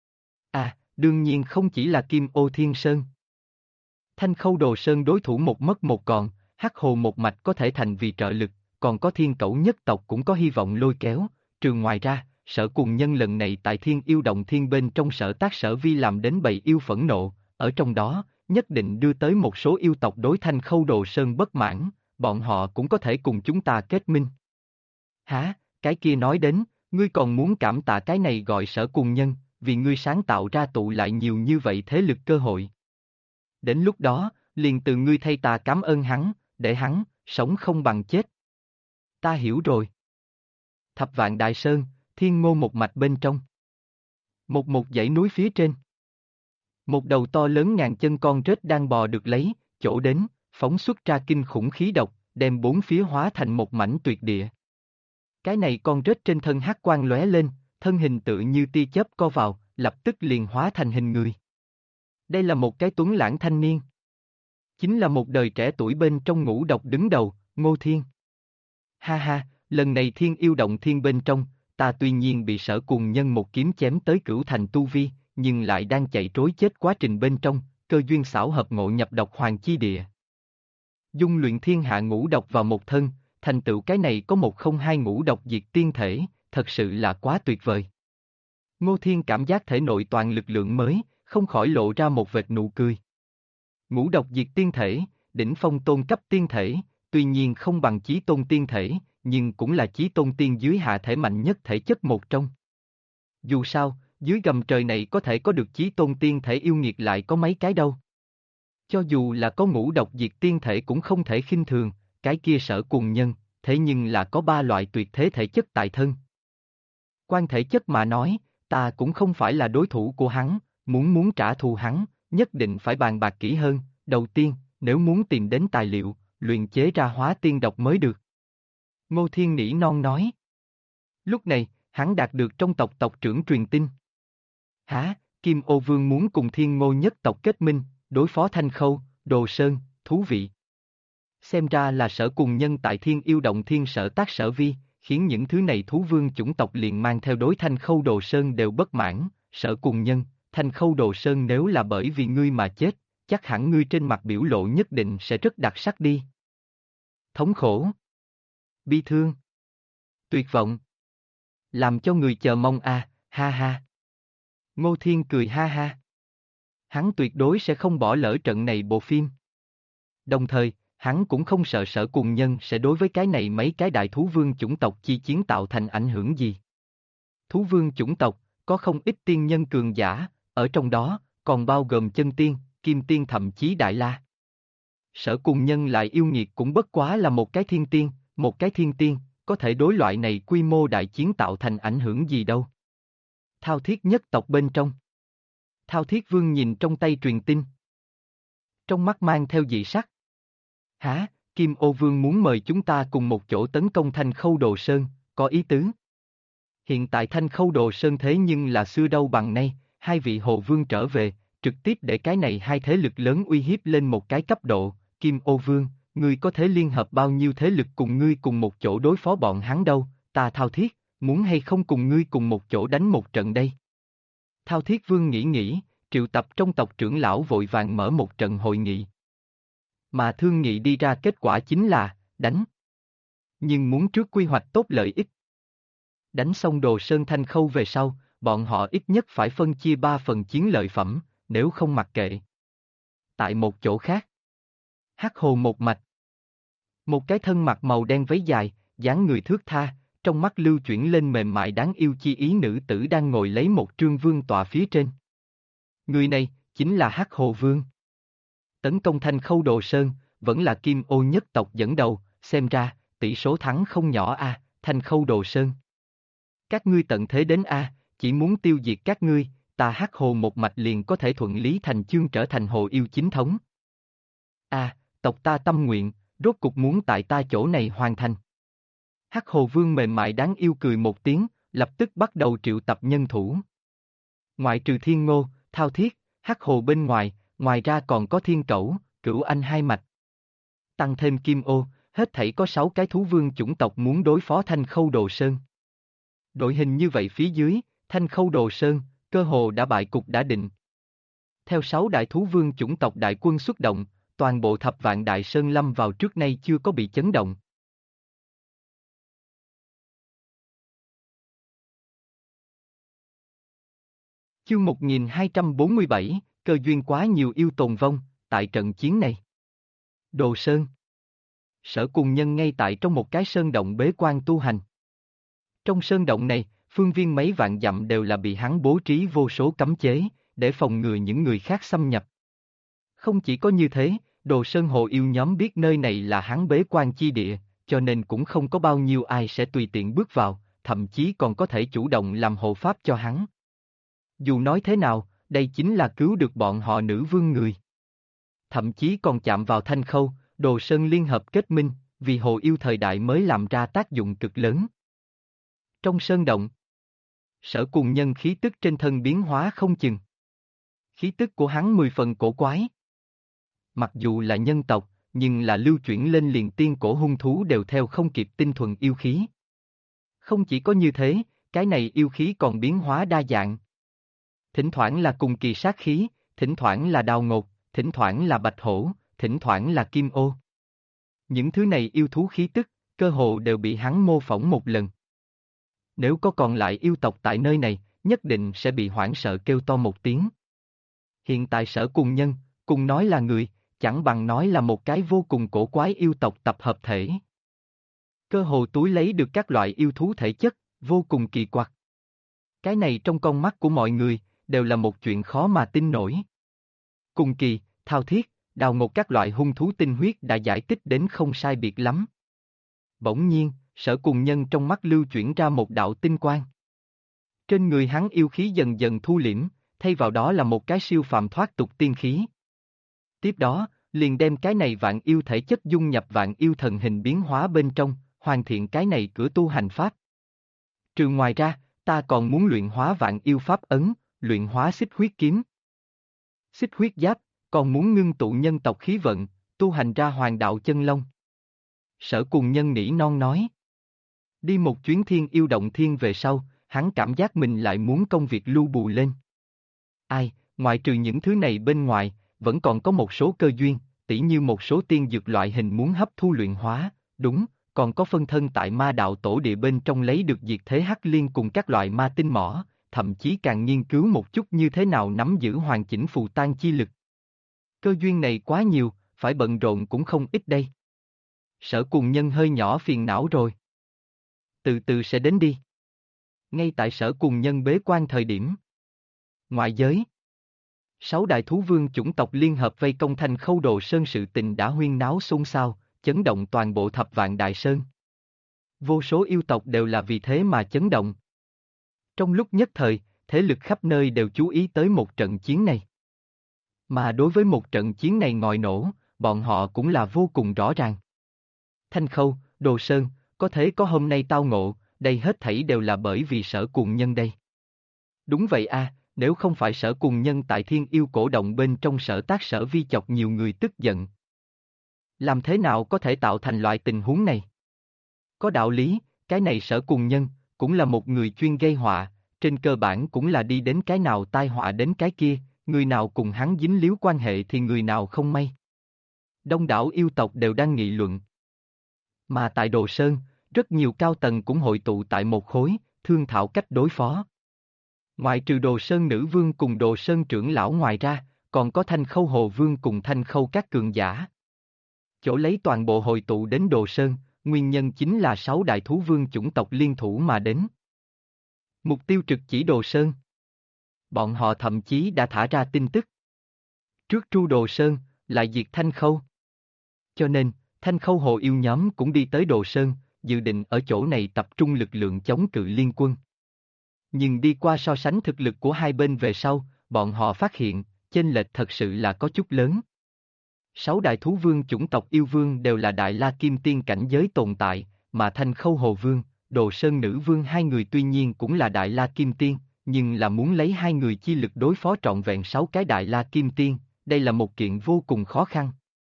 À, đương nhiên không chỉ là Kim Ô Thiên Sơn. Thanh Khâu Đồ Sơn đối thủ một mất một còn, Hắc Hồ một mạch có thể thành vì trợ lực, còn có Thiên Cẩu nhất tộc cũng có hy vọng lôi kéo, trừ ngoài ra, Sở Cùng Nhân lần này tại Thiên Yêu Động Thiên bên trong Sở Tác Sở Vi làm đến bầy yêu phẫn nộ, ở trong đó, nhất định đưa tới một số yêu tộc đối Thanh Khâu Đồ Sơn bất mãn, bọn họ cũng có thể cùng chúng ta kết minh. Hả, cái kia nói đến, ngươi còn muốn cảm tạ cái này gọi Sở Cùng Nhân, vì ngươi sáng tạo ra tụ lại nhiều như vậy thế lực cơ hội. Đến lúc đó, liền từ ngươi thay ta cảm ơn hắn, để hắn, sống không bằng chết. Ta hiểu rồi. Thập Vạn Đại Sơn, Thiên Ngô một mạch bên trong. Một dãy núi phía trên. Một đầu to lớn ngàn chân con rết đang bò được lấy, chỗ đến, phóng xuất ra kinh khủng khí độc, đem bốn phía hóa thành một mảnh tuyệt địa. Cái này con rết trên thân hắc quang lóe lên, thân hình tự như tia chớp co vào, lập tức liền hóa thành hình người. Đây là một cái tuấn lãng thanh niên. Chính là một đời trẻ tuổi bên trong ngũ độc đứng đầu, Ngô Thiên. Ha ha, lần này Thiên Yêu Động Thiên bên trong, ta tuy nhiên bị Sở Cùng Nhân một kiếm chém tới cửu thành tu vi, nhưng lại đang chạy trối chết quá trình bên trong, cơ duyên xảo hợp ngộ nhập độc hoàng chi địa. Dung luyện thiên hạ ngũ độc vào một thân, thành tựu cái này có 102 ngũ độc diệt tiên thể, thật sự là quá tuyệt vời. Ngô Thiên cảm giác thể nội toàn lực lượng mới, không khỏi lộ ra một vệt nụ cười. Ngũ độc diệt tiên thể, đỉnh phong tôn cấp tiên thể, tuy nhiên không bằng chí tôn tiên thể, nhưng cũng là chí tôn tiên dưới hạ thể mạnh nhất thể chất một trong. Dù sao, dưới gầm trời này có thể có được chí tôn tiên thể yêu nghiệt lại có mấy cái đâu. Cho dù là có ngũ độc diệt tiên thể cũng không thể khinh thường, cái kia Sở Cùng Nhân, thế nhưng là có 3 loại tuyệt thế thể chất tại thân. Quan thể chất mà nói, ta cũng không phải là đối thủ của hắn, muốn trả thù hắn, nhất định phải bàn bạc kỹ hơn, đầu tiên, nếu muốn tìm đến tài liệu, luyện chế ra hóa tiên độc mới được. Ngô Thiên nỉ non nói. Lúc này, hắn đạt được trong tộc trưởng truyền tin. Hả, Kim Ô Vương muốn cùng Thiên Ngô nhất tộc kết minh, đối phó Thanh Khâu, Đồ Sơn, thú vị. Xem ra là Sở Cùng Nhân tại Thiên Yêu Động Thiên Sở Tác Sở Vi, khiến những thứ này thú vương chủng tộc liền mang theo đối Thanh Khâu Đồ Sơn đều bất mãn, Sở Cùng Nhân, Thanh Khâu Đồ Sơn nếu là bởi vì ngươi mà chết, chắc hẳn ngươi trên mặt biểu lộ nhất định sẽ rất đặc sắc đi. Thống khổ, bi thương, tuyệt vọng, làm cho người chờ mong a, ha ha. Ngô Thiên cười ha ha. Hắn tuyệt đối sẽ không bỏ lỡ trận này bộ phim. Đồng thời, hắn cũng không sợ Sở Cùng Nhân sẽ đối với cái này mấy cái đại thú vương chủng tộc chi chiến tạo thành ảnh hưởng gì. Thú vương chủng tộc, có không ít tiên nhân cường giả, ở trong đó, còn bao gồm chân tiên, kim tiên thậm chí đại la. Sở Cùng Nhân lại yêu nghiệt cũng bất quá là một cái thiên tiên, có thể đối loại này quy mô đại chiến tạo thành ảnh hưởng gì đâu. Thao Thiết nhất tộc bên trong. Thao Thiết Vương nhìn trong tay truyền tin. Trong mắt mang theo dị sắc. Hả, Kim Ô Vương muốn mời chúng ta cùng một chỗ tấn công Thanh Khâu Đồ Sơn, có ý tứ. Hiện tại Thanh Khâu Đồ Sơn thế nhưng là xưa đâu bằng nay, hai vị Hồ Vương trở về, trực tiếp để cái này hai thế lực lớn uy hiếp lên một cái cấp độ, Kim Ô Vương, ngươi có thể liên hợp bao nhiêu thế lực cùng ngươi cùng một chỗ đối phó bọn hắn đâu, ta Thao Thiết, muốn hay không cùng ngươi cùng một chỗ đánh một trận đây. Thao Thiết Vương nghĩ, triệu tập trong tộc trưởng lão vội vàng mở một trận hội nghị. Mà thương nghị đi ra kết quả chính là, đánh. Nhưng muốn trước quy hoạch tốt lợi ích. Đánh xong Đồ Sơn Thanh Khâu về sau, bọn họ ít nhất phải phân chia 3 phần chiến lợi phẩm, nếu không mặc kệ. Tại một chỗ khác, Hắc Hồ một mạch. Một cái thân mặc màu đen váy dài, dáng người thướt tha, trong mắt lưu chuyển lên mềm mại đáng yêu chi ý nữ tử đang ngồi lấy một trương vương tọa phía trên. Người này, chính là Hắc Hồ Vương. Tấn công Thanh Khâu Đồ Sơn, vẫn là Kim Ô nhất tộc dẫn đầu, xem ra, tỷ số thắng không nhỏ a, Thanh Khâu Đồ Sơn. Các ngươi tận thế đến a, chỉ muốn tiêu diệt các ngươi, ta Hắc Hồ một mạch liền có thể thuận lý thành chương trở thành hồ yêu chính thống. A, tộc ta tâm nguyện, rốt cục muốn tại ta chỗ này hoàn thành. Hắc Hồ Vương mềm mại đáng yêu cười một tiếng, lập tức bắt đầu triệu tập nhân thủ. Ngoại trừ Thiên Ngô, Thao Thiết, Hắc Hồ bên ngoài, ngoài ra còn có Thiên Cẩu, Cửu Anh hai mạch. Tăng thêm Kim Ô, hết thảy có 6 cái thú vương chủng tộc muốn đối phó Thanh Khâu Đồ Sơn. Đội hình như vậy phía dưới, Thanh Khâu Đồ Sơn, cơ hồ đã bại cục đã định. Theo 6 đại thú vương chủng tộc đại quân xuất động, toàn bộ Thập Vạn Đại Sơn lâm vào trước nay chưa có bị chấn động. Chương 1247, cơ duyên quá nhiều yêu tồn vong, tại trận chiến này. Đồ Sơn. Sở Cùng Nhân ngay tại trong một cái sơn động bế quan tu hành. Trong sơn động này, phương viên mấy vạn dặm đều là bị hắn bố trí vô số cấm chế, để phòng ngừa những người khác xâm nhập. Không chỉ có như thế, Đồ Sơn Hồ yêu nhóm biết nơi này là hắn bế quan chi địa, cho nên cũng không có bao nhiêu ai sẽ tùy tiện bước vào, thậm chí còn có thể chủ động làm hộ pháp cho hắn. Dù nói thế nào, đây chính là cứu được bọn họ nữ vương người. Thậm chí còn chạm vào Thanh Khâu, Đồ Sơn liên hợp kết minh, vì Hồ yêu thời đại mới làm ra tác dụng cực lớn. Trong sơn động, Sở Cùng Nhân khí tức trên thân biến hóa không chừng. Khí tức của hắn 10 phần cổ quái. Mặc dù là nhân tộc, nhưng là lưu chuyển lên liền tiên cổ hung thú đều theo không kịp tinh thuần yêu khí. Không chỉ có như thế, cái này yêu khí còn biến hóa đa dạng. Thỉnh thoảng là cùng kỳ sát khí, thỉnh thoảng là đào ngột, thỉnh thoảng là bạch hổ, thỉnh thoảng là kim ô. Những thứ này yêu thú khí tức, cơ hồ đều bị hắn mô phỏng một lần. Nếu có còn lại yêu tộc tại nơi này, nhất định sẽ bị hoảng sợ kêu to một tiếng. Hiện tại Sở Cùng Nhân, cùng nói là người, chẳng bằng nói là một cái vô cùng cổ quái yêu tộc tập hợp thể. Cơ hồ túi lấy được các loại yêu thú thể chất, vô cùng kỳ quặc. Cái này trong con mắt của mọi người, đều là một chuyện khó mà tin nổi. Cùng kỳ, Thao Thiết, đào ngột các loại hung thú tinh huyết đã giải thích đến không sai biệt lắm. Bỗng nhiên, Sở Cùng Nhân trong mắt lưu chuyển ra một đạo tinh quang. Trên người hắn yêu khí dần dần thu liễm, thay vào đó là một cái siêu phàm thoát tục tiên khí. Tiếp đó, liền đem cái này vạn yêu thể chất dung nhập vạn yêu thần hình biến hóa bên trong, hoàn thiện cái này cửa tu hành pháp. Trừ ngoài ra, ta còn muốn luyện hóa vạn yêu pháp ấn, luyện hóa xích huyết kiếm. Xích huyết giáp, còn muốn ngưng tụ nhân tộc khí vận, tu hành ra hoàng đạo chân long. Sở Cùng Nhân nỉ non nói. Đi một chuyến thiên yêu động thiên về sau, hắn cảm giác mình lại muốn công việc lưu bù lên. Ai, ngoại trừ những thứ này bên ngoài, vẫn còn có một số cơ duyên, tỉ như một số tiên dược loại hình muốn hấp thu luyện hóa, đúng, còn có phân thân tại ma đạo tổ địa bên trong lấy được diệt thế hắc liên cùng các loại ma tinh mỏ, thậm chí càng nghiên cứu một chút như thế nào nắm giữ hoàn chỉnh phù tan chi lực. Cơ duyên này quá nhiều, phải bận rộn cũng không ít đây. Sở Cùng Nhân hơi nhỏ phiền não rồi. Từ từ sẽ đến đi. Ngay tại Sở Cùng Nhân bế quan thời điểm. Ngoại giới. 6 đại thú vương chủng tộc liên hợp vây công Thanh Khâu Đồ Sơn, sự tình đã huyên náo xôn xao, chấn động toàn bộ Thập Vạn Đại Sơn. Vô số yêu tộc đều là vì thế mà chấn động. Trong lúc nhất thời, thế lực khắp nơi đều chú ý tới một trận chiến này. Mà đối với một trận chiến này ngòi nổ, bọn họ cũng là vô cùng rõ ràng. Thanh Khâu, Đồ Sơn, có thế có hôm nay tao ngộ, đây hết thảy đều là bởi vì Sở Cùng Nhân đây. Đúng vậy a, nếu không phải Sở Cùng Nhân tại Thiên Yêu Cổ Động bên trong Sở Tác Sở Vi chọc nhiều người tức giận. Làm thế nào có thể tạo thành loại tình huống này? Có đạo lý, cái này Sở Cùng Nhân, cũng là một người chuyên gây họa, trên cơ bản cũng là đi đến cái nào tai họa đến cái kia, người nào cùng hắn dính líu quan hệ thì người nào không may. Đông đảo yêu tộc đều đang nghị luận. Mà tại Đồ Sơn, rất nhiều cao tầng cũng hội tụ tại một khối, thương thảo cách đối phó. Ngoại trừ Đồ Sơn Nữ Vương cùng Đồ Sơn trưởng lão ngoài ra, còn có Thanh Khâu Hồ Vương cùng Thanh Khâu các cường giả. Chỗ lấy toàn bộ hội tụ đến Đồ Sơn, nguyên nhân chính là 6 đại thú vương chủng tộc liên thủ mà đến. Mục tiêu trực chỉ Đồ Sơn. Bọn họ thậm chí đã thả ra tin tức. Trước tru Đồ Sơn, lại diệt Thanh Khâu. Cho nên, Thanh Khâu Hồ yêu nhóm cũng đi tới Đồ Sơn, dự định ở chỗ này tập trung lực lượng chống cự liên quân. Nhưng đi qua so sánh thực lực của hai bên về sau, bọn họ phát hiện, chênh lệch thật sự là có chút lớn. 6 đại thú vương chủng tộc yêu vương đều là đại la kim tiên cảnh giới tồn tại, mà Thanh Khâu Hồ Vương, Đồ Sơn Nữ Vương hai người tuy nhiên cũng là đại la kim tiên, nhưng là muốn lấy hai người chi lực đối phó trọn vẹn 6 cái Đại La Kim Tiên, đây là một kiện vô cùng khó khăn.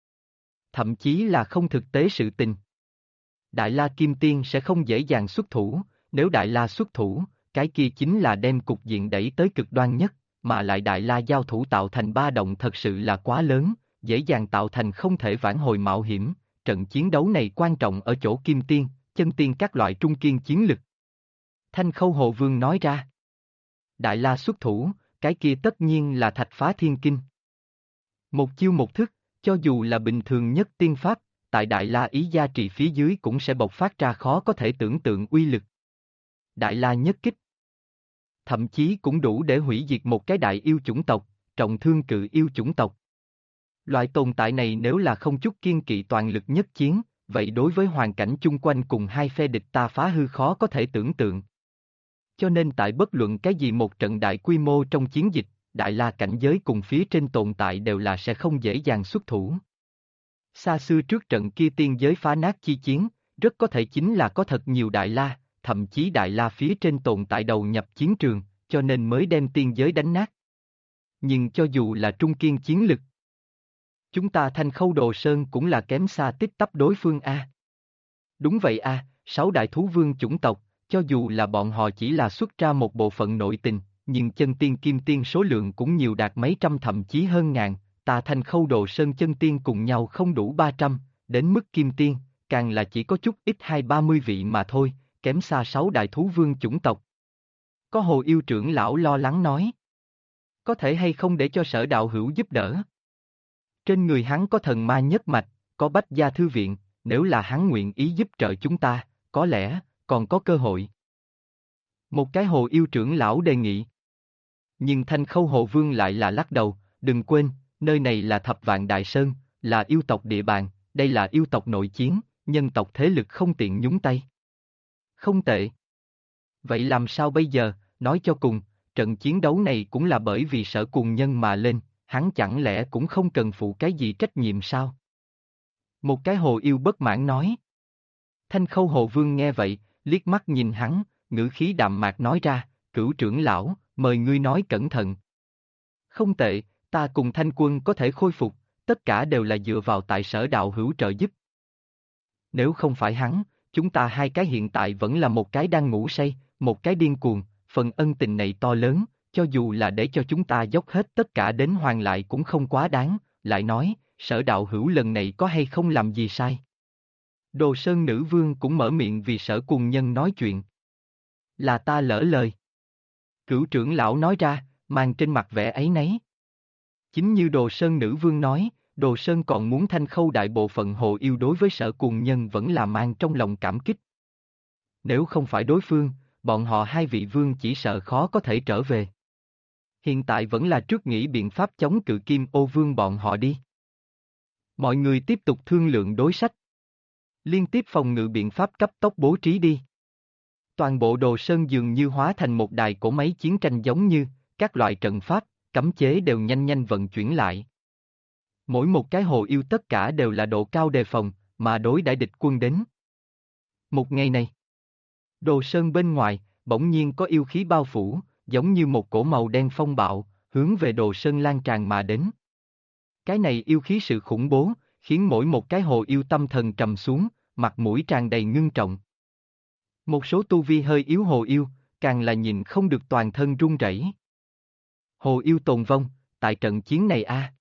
Thậm chí là không thực tế sự tình. Đại La Kim Tiên sẽ không dễ dàng xuất thủ, nếu Đại La xuất thủ, cái kia chính là đem cục diện đẩy tới cực đoan nhất, mà lại Đại La giao thủ tạo thành ba động thật sự là quá lớn, dễ dàng tạo thành không thể vãn hồi mạo hiểm, trận chiến đấu này quan trọng ở chỗ Kim Tiên, Chân Tiên các loại trung kiên chiến lực. Thanh Khâu Hồ Vương nói ra. Đại La xuất thủ, cái kia tất nhiên là thạch phá thiên kinh. Một chiêu một thức, cho dù là bình thường nhất tiên pháp, tại Đại La ý gia trì phía dưới cũng sẽ bộc phát ra khó có thể tưởng tượng uy lực. Đại La nhất kích. Thậm chí cũng đủ để hủy diệt một cái đại yêu chủng tộc, trọng thương cự yêu chủng tộc. Loại tồn tại này nếu là không chút kiên kỵ toàn lực nhất chiến, vậy đối với hoàn cảnh chung quanh cùng hai phe địch ta phá hư khó có thể tưởng tượng. Cho nên tại bất luận cái gì một trận đại quy mô trong chiến dịch, Đại La cảnh giới cùng phía trên tồn tại đều là sẽ không dễ dàng xuất thủ. Xa xưa trước trận kia tiên giới phá nát chi chiến, rất có thể chính là có thật nhiều Đại La, thậm chí Đại La phía trên tồn tại đầu nhập chiến trường, cho nên mới đem tiên giới đánh nát. Nhưng cho dù là trung kiên chiến lực, chúng ta Thanh Khâu Đồ Sơn cũng là kém xa tích tắp đối phương a. Đúng vậy a, 6 đại thú vương chủng tộc, cho dù là bọn họ chỉ là xuất ra một bộ phận nội tình, nhưng chân tiên kim tiên số lượng cũng nhiều đạt mấy trăm thậm chí hơn ngàn, ta Thanh Khâu Đồ Sơn chân tiên cùng nhau không đủ 300, đến mức kim tiên, càng là chỉ có chút ít 20-30 vị mà thôi, kém xa 6 đại thú vương chủng tộc. Có Hồ Yêu trưởng lão lo lắng nói. Có thể hay không để cho Sở đạo hữu giúp đỡ? Trên người hắn có thần ma nhất mạch, có Bách Gia Thư Viện, nếu là hắn nguyện ý giúp trợ chúng ta, có lẽ, còn có cơ hội. Một cái Hồ Yêu trưởng lão đề nghị. Nhưng Thanh Khâu Hồ Vương lại là lắc đầu, đừng quên, nơi này là Thập Vạn Đại Sơn, là yêu tộc địa bàn, đây là yêu tộc nội chiến, nhân tộc thế lực không tiện nhúng tay. Không tệ. Vậy làm sao bây giờ, nói cho cùng, trận chiến đấu này cũng là bởi vì Sở Cuồng Nhân mà lên, hắn chẳng lẽ cũng không cần phụ cái gì trách nhiệm sao? Một cái Hồ Yêu bất mãn nói. Thanh Khâu Hồ Vương nghe vậy, liếc mắt nhìn hắn, ngữ khí đạm mạc nói ra, Cửu trưởng lão, mời ngươi nói cẩn thận. Không tệ, ta cùng Thanh Quân có thể khôi phục, tất cả đều là dựa vào tại Sở đạo hữu trợ giúp. Nếu không phải hắn, chúng ta hai cái hiện tại vẫn là một cái đang ngủ say, một cái điên cuồng, phần ân tình này to lớn, cho dù là để cho chúng ta dốc hết tất cả đến hoàn lại cũng không quá đáng, lại nói, Sở đạo hữu lần này có hay không làm gì sai. Đồ Sơn Nữ Vương cũng mở miệng vì Sở Cuồng Nhân nói chuyện. Là ta lỡ lời. Cửu trưởng lão nói ra, mang trên mặt vẻ áy náy. Chính như Đồ Sơn Nữ Vương nói, Đồ Sơn còn muốn Thanh Khâu đại bộ phận Hồ Yêu đối với Sở Cuồng Nhân vẫn là mang trong lòng cảm kích. Nếu không phải đối phương, bọn họ hai vị vương chỉ sợ khó có thể trở về. Hiện tại vẫn là trước nghĩ biện pháp chống cự Kim Ô Vương bọn họ đi. Mọi người tiếp tục thương lượng đối sách. Liên tiếp phòng ngự biện pháp cấp tốc bố trí đi. Toàn bộ Đồ Sơn dường như hóa thành một đài cỗ máy chiến tranh giống như, các loại trận pháp, cấm chế đều nhanh nhanh vận chuyển lại. Mỗi một cái Hồ Yêu tất cả đều là độ cao đề phòng, mà đối đãi địch quân đến. Một ngày này, Đồ Sơn bên ngoài, bỗng nhiên có yêu khí bao phủ, giống như một cỗ màu đen phong bạo, hướng về Đồ Sơn lan tràn mà đến. Cái này yêu khí sự khủng bố, khiến mỗi một cái Hồ Yêu tâm thần trầm xuống, mặt mũi tràn đầy ngưng trọng. Một số tu vi hơi yếu Hồ Yêu, càng là nhìn không được toàn thân run rẩy. Hồ Yêu tồn vong, tại trận chiến này a.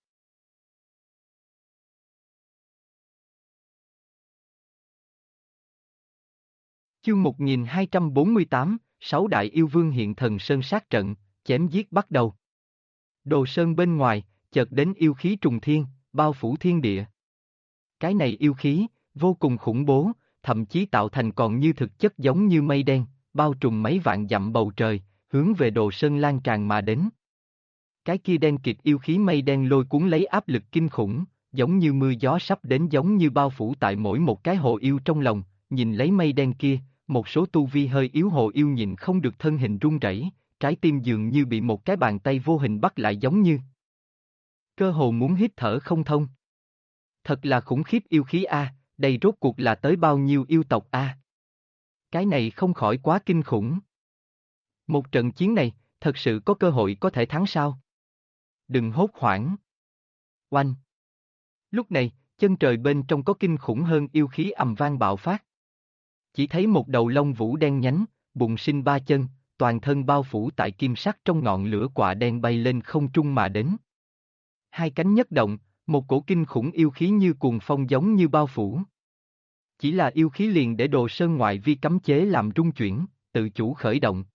Chương 1248, 6 đại yêu vương hiện thần sơn sát trận, chém giết bắt đầu. Đồ Sơn bên ngoài, chợt đến yêu khí trùng thiên, bao phủ thiên địa. Cái này yêu khí, vô cùng khủng bố, thậm chí tạo thành còn như thực chất giống như mây đen, bao trùm mấy vạn dặm bầu trời, hướng về Đồ Sơn lan tràn mà đến. Cái kia đen kịt yêu khí mây đen lôi cuốn lấy áp lực kinh khủng, giống như mưa gió sắp đến giống như bao phủ tại mỗi một cái Hồ Yêu trong lòng, nhìn lấy mây đen kia, một số tu vi hơi yếu Hồ Yêu nhìn không được thân hình run rẩy, trái tim dường như bị một cái bàn tay vô hình bắt lại giống như. Cơ hồ muốn hít thở không thông. Thật là khủng khiếp yêu khí a, đây rốt cuộc là tới bao nhiêu yêu tộc a? Cái này không khỏi quá kinh khủng. Một trận chiến này, Thật sự có cơ hội có thể thắng sao? Đừng hốt hoảng. Oanh! Lúc này, chân trời bên trong có kinh khủng hơn yêu khí ầm vang bạo phát. Chỉ thấy một đầu lông vũ đen nhánh, bụng sinh ba chân, toàn thân bao phủ tại kim sắc trong ngọn lửa quạ đen bay lên không trung mà đến. Hai cánh nhất động, một cổ kinh khủng yêu khí như cuồng phong giống như bao phủ. Chỉ là yêu khí liền để Đồ Sơn ngoại vi cấm chế làm rung chuyển, tự chủ khởi động.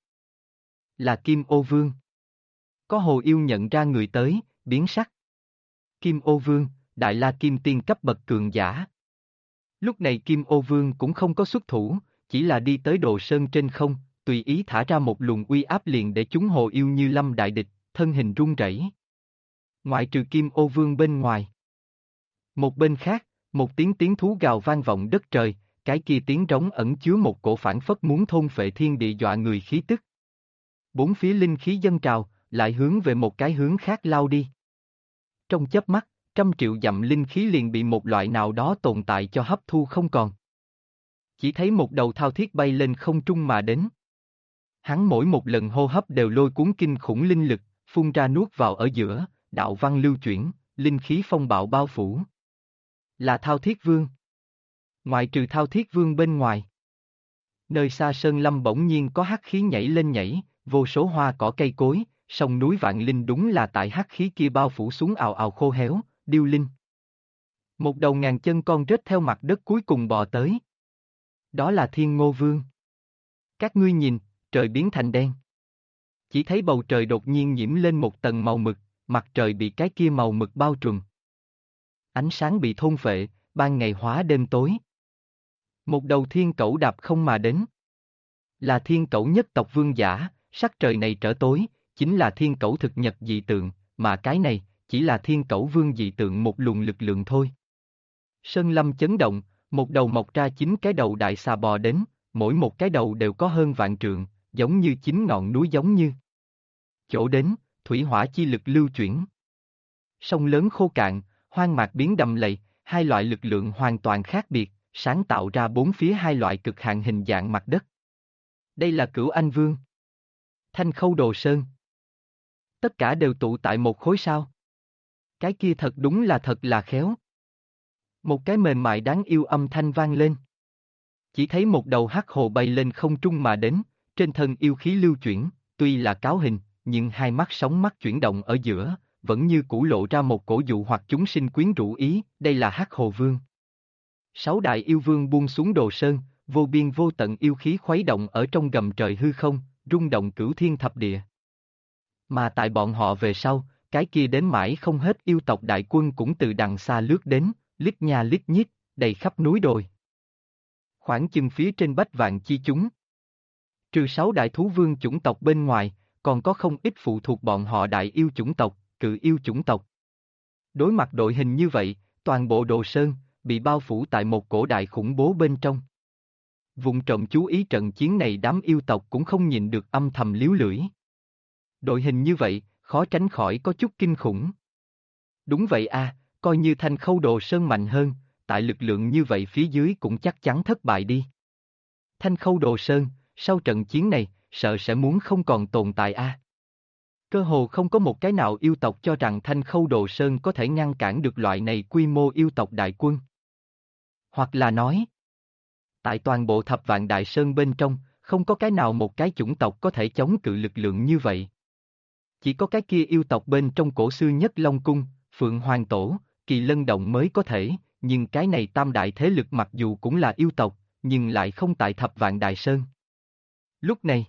Là Kim Ô Vương. Có hồ yêu nhận ra người tới, biến sắc. Kim Ô Vương, Đại La Kim Tiên cấp bậc cường giả. Lúc này Kim Ô Vương cũng không có xuất thủ, chỉ là đi tới Đồ Sơn trên không, tùy ý thả ra một luồng uy áp liền để chúng hồ yêu như lâm đại địch, thân hình run rẩy. Ngoại trừ Kim Ô Vương bên ngoài. Một bên khác, một tiếng thú gào vang vọng đất trời, cái kia tiếng trống ẩn chứa một cổ phản phất muốn thôn phệ thiên địa dọa người khí tức. Bốn phía linh khí dâng trào, lại hướng về một cái hướng khác lao đi. Trong chớp mắt, 100 triệu dặm linh khí liền bị một loại nào đó tồn tại cho hấp thu không còn. Chỉ thấy một đầu thao thiết bay lên không trung mà đến. Hắn mỗi một lần hô hấp đều lôi cuốn kinh khủng linh lực, phun ra nuốt vào ở giữa, đạo văn lưu chuyển, linh khí phong bạo bao phủ. Là Thao Thiết Vương. Ngoại trừ Thao Thiết Vương bên ngoài. Nơi xa sơn lâm bỗng nhiên có hắc khí nhảy lên nhảy, vô số hoa cỏ cây cối, sông núi vạn linh đúng là tại hắc khí kia bao phủ xuống ào ào khô héo, điêu linh. Một đầu ngàn chân con rết theo mặt đất cuối cùng bò tới. Đó là Thiên Ngô Vương. Các ngươi nhìn, trời biến thành đen. Chỉ thấy bầu trời đột nhiên nhiễm lên một tầng màu mực, mặt trời bị cái kia màu mực bao trùm. Ánh sáng bị thôn phệ, ban ngày hóa đêm tối. Một đầu thiên cẩu đạp không mà đến. Là thiên cẩu nhất tộc vương giả, sắc trời này trở tối, chính là thiên cẩu thực nhật dị tượng, mà cái này, chỉ là thiên cẩu vương dị tượng một luồng lực lượng thôi. Sơn lâm chấn động, một đầu mọc ra 9 cái đầu đại xà bò đến, mỗi một cái đầu đều có hơn vạn trượng, giống như 9 ngọn núi giống như. Chỗ đến, thủy hỏa chi lực lưu chuyển. Sông lớn khô cạn, hoang mạc biến đầm lầy, hai loại lực lượng hoàn toàn khác biệt, sáng tạo ra bốn phía hai loại cực hạn hình dạng mặt đất. Đây là Cửu Anh Vương. Thanh Khâu Đồ Sơn. Tất cả đều tụ tại một khối sao. Cái kia thật đúng là thật là khéo. Một cái mềm mại đáng yêu âm thanh vang lên. Chỉ thấy một đầu hắc hồ bay lên không trung mà đến, trên thân yêu khí lưu chuyển, tuy là cáo hình, nhưng hai mắt sóng mắt chuyển động ở giữa, vẫn như cũ lộ ra một cổ dụ hoặc chúng sinh quyến rũ ý, đây là Hắc Hồ Vương. 6 đại yêu vương buông xuống Đồ Sơn, vô biên vô tận yêu khí khuấy động ở trong gầm trời hư không, rung động cửu thiên thập địa. Mà tại bọn họ về sau, cái kia đến mãi không hết yêu tộc đại quân cũng từ đằng xa lướt đến, lít nha lít nhít, đầy khắp núi đồi. Khoảng chừng phía trên bách vạn chi chúng. Trừ 6 đại thú vương chủng tộc bên ngoài, còn có không ít phụ thuộc bọn họ đại yêu chủng tộc, cự yêu chủng tộc. Đối mặt đội hình như vậy, toàn bộ Đồ Sơn, bị bao phủ tại một cổ đại khủng bố bên trong. Vụng trộm chú ý trận chiến này đám yêu tộc cũng không nhìn được âm thầm líu lưỡi. Đội hình như vậy, khó tránh khỏi có chút kinh khủng. Đúng vậy a, coi như Thanh Khâu Đồ Sơn mạnh hơn, tại lực lượng như vậy phía dưới cũng chắc chắn thất bại đi. Thanh Khâu Đồ Sơn, sau trận chiến này, sợ sẽ muốn không còn tồn tại a. Cơ hồ không có một cái nào yêu tộc cho rằng Thanh Khâu Đồ Sơn có thể ngăn cản được loại này quy mô yêu tộc đại quân. Hoặc là nói, tại toàn bộ Thập Vạn Đại Sơn bên trong, không có cái nào một cái chủng tộc có thể chống cự lực lượng như vậy. Chỉ có cái kia yêu tộc bên trong cổ xưa nhất Long Cung, Phượng Hoàng Tổ, Kỳ Lân Động mới có thể, nhưng cái này tam đại thế lực mặc dù cũng là yêu tộc, nhưng lại không tại Thập Vạn Đại Sơn. Lúc này,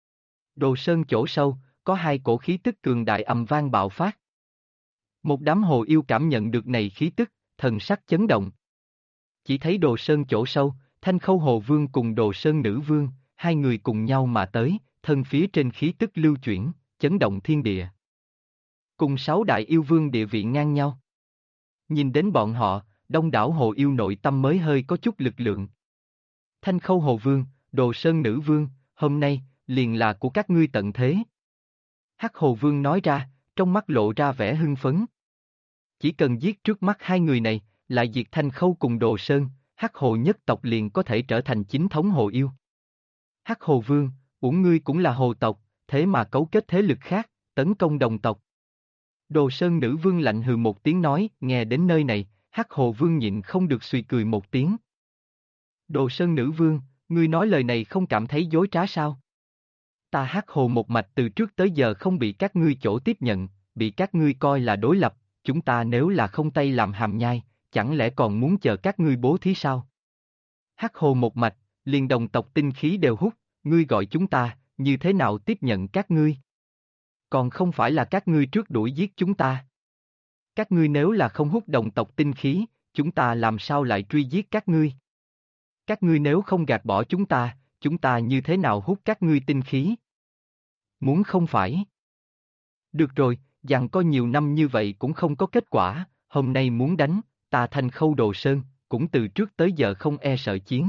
Đồ Sơn chỗ sâu, có hai cổ khí tức cường đại ầm vang bạo phát. Một đám hồ yêu cảm nhận được này khí tức, thần sắc chấn động. Chỉ thấy Đồ Sơn chỗ sâu, Thanh Khâu Hồ Vương cùng Đồ Sơn Nữ Vương, hai người cùng nhau mà tới, thân phía trên khí tức lưu chuyển, chấn động thiên địa. Cùng 6 đại yêu vương địa vị ngang nhau. Nhìn đến bọn họ, đông đảo hồ yêu nội tâm mới hơi có chút lực lượng. Thanh Khâu Hồ Vương, Đồ Sơn Nữ Vương, hôm nay, liền là của các ngươi tận thế. Hắc Hồ Vương nói ra, trong mắt lộ ra vẻ hưng phấn. Chỉ cần giết trước mắt hai người này, lại diệt Thanh Khâu cùng Đồ Sơn, Hắc Hồ nhất tộc liền có thể trở thành chính thống hồ yêu. Hắc Hồ Vương, uổng ngươi cũng là hồ tộc, thế mà cấu kết thế lực khác, tấn công đồng tộc. Đồ Sơn Nữ Vương lạnh hừ một tiếng nói, nghe đến nơi này, Hắc Hồ Vương nhịn không được suy cười một tiếng. Đồ Sơn Nữ Vương, ngươi nói lời này không cảm thấy dối trá sao? Ta Hắc Hồ một mạch từ trước tới giờ không bị các ngươi chỗ tiếp nhận, bị các ngươi coi là đối lập, chúng ta nếu là không tay làm hàm nhai, chẳng lẽ còn muốn chờ các ngươi bố thí sao? Hắc Hồ một mạch, liền đồng tộc tinh khí đều hút, ngươi gọi chúng ta, như thế nào tiếp nhận các ngươi? Còn không phải là các ngươi trước đuổi giết chúng ta. Các ngươi nếu là không hút đồng tộc tinh khí, chúng ta làm sao lại truy giết các ngươi? Các ngươi nếu không gạt bỏ chúng ta như thế nào hút các ngươi tinh khí? Muốn không phải? Được rồi, dằn co nhiều năm như vậy cũng không có kết quả, hôm nay muốn đánh, ta Thanh Khâu Đồ Sơn, cũng từ trước tới giờ không e sợ chiến.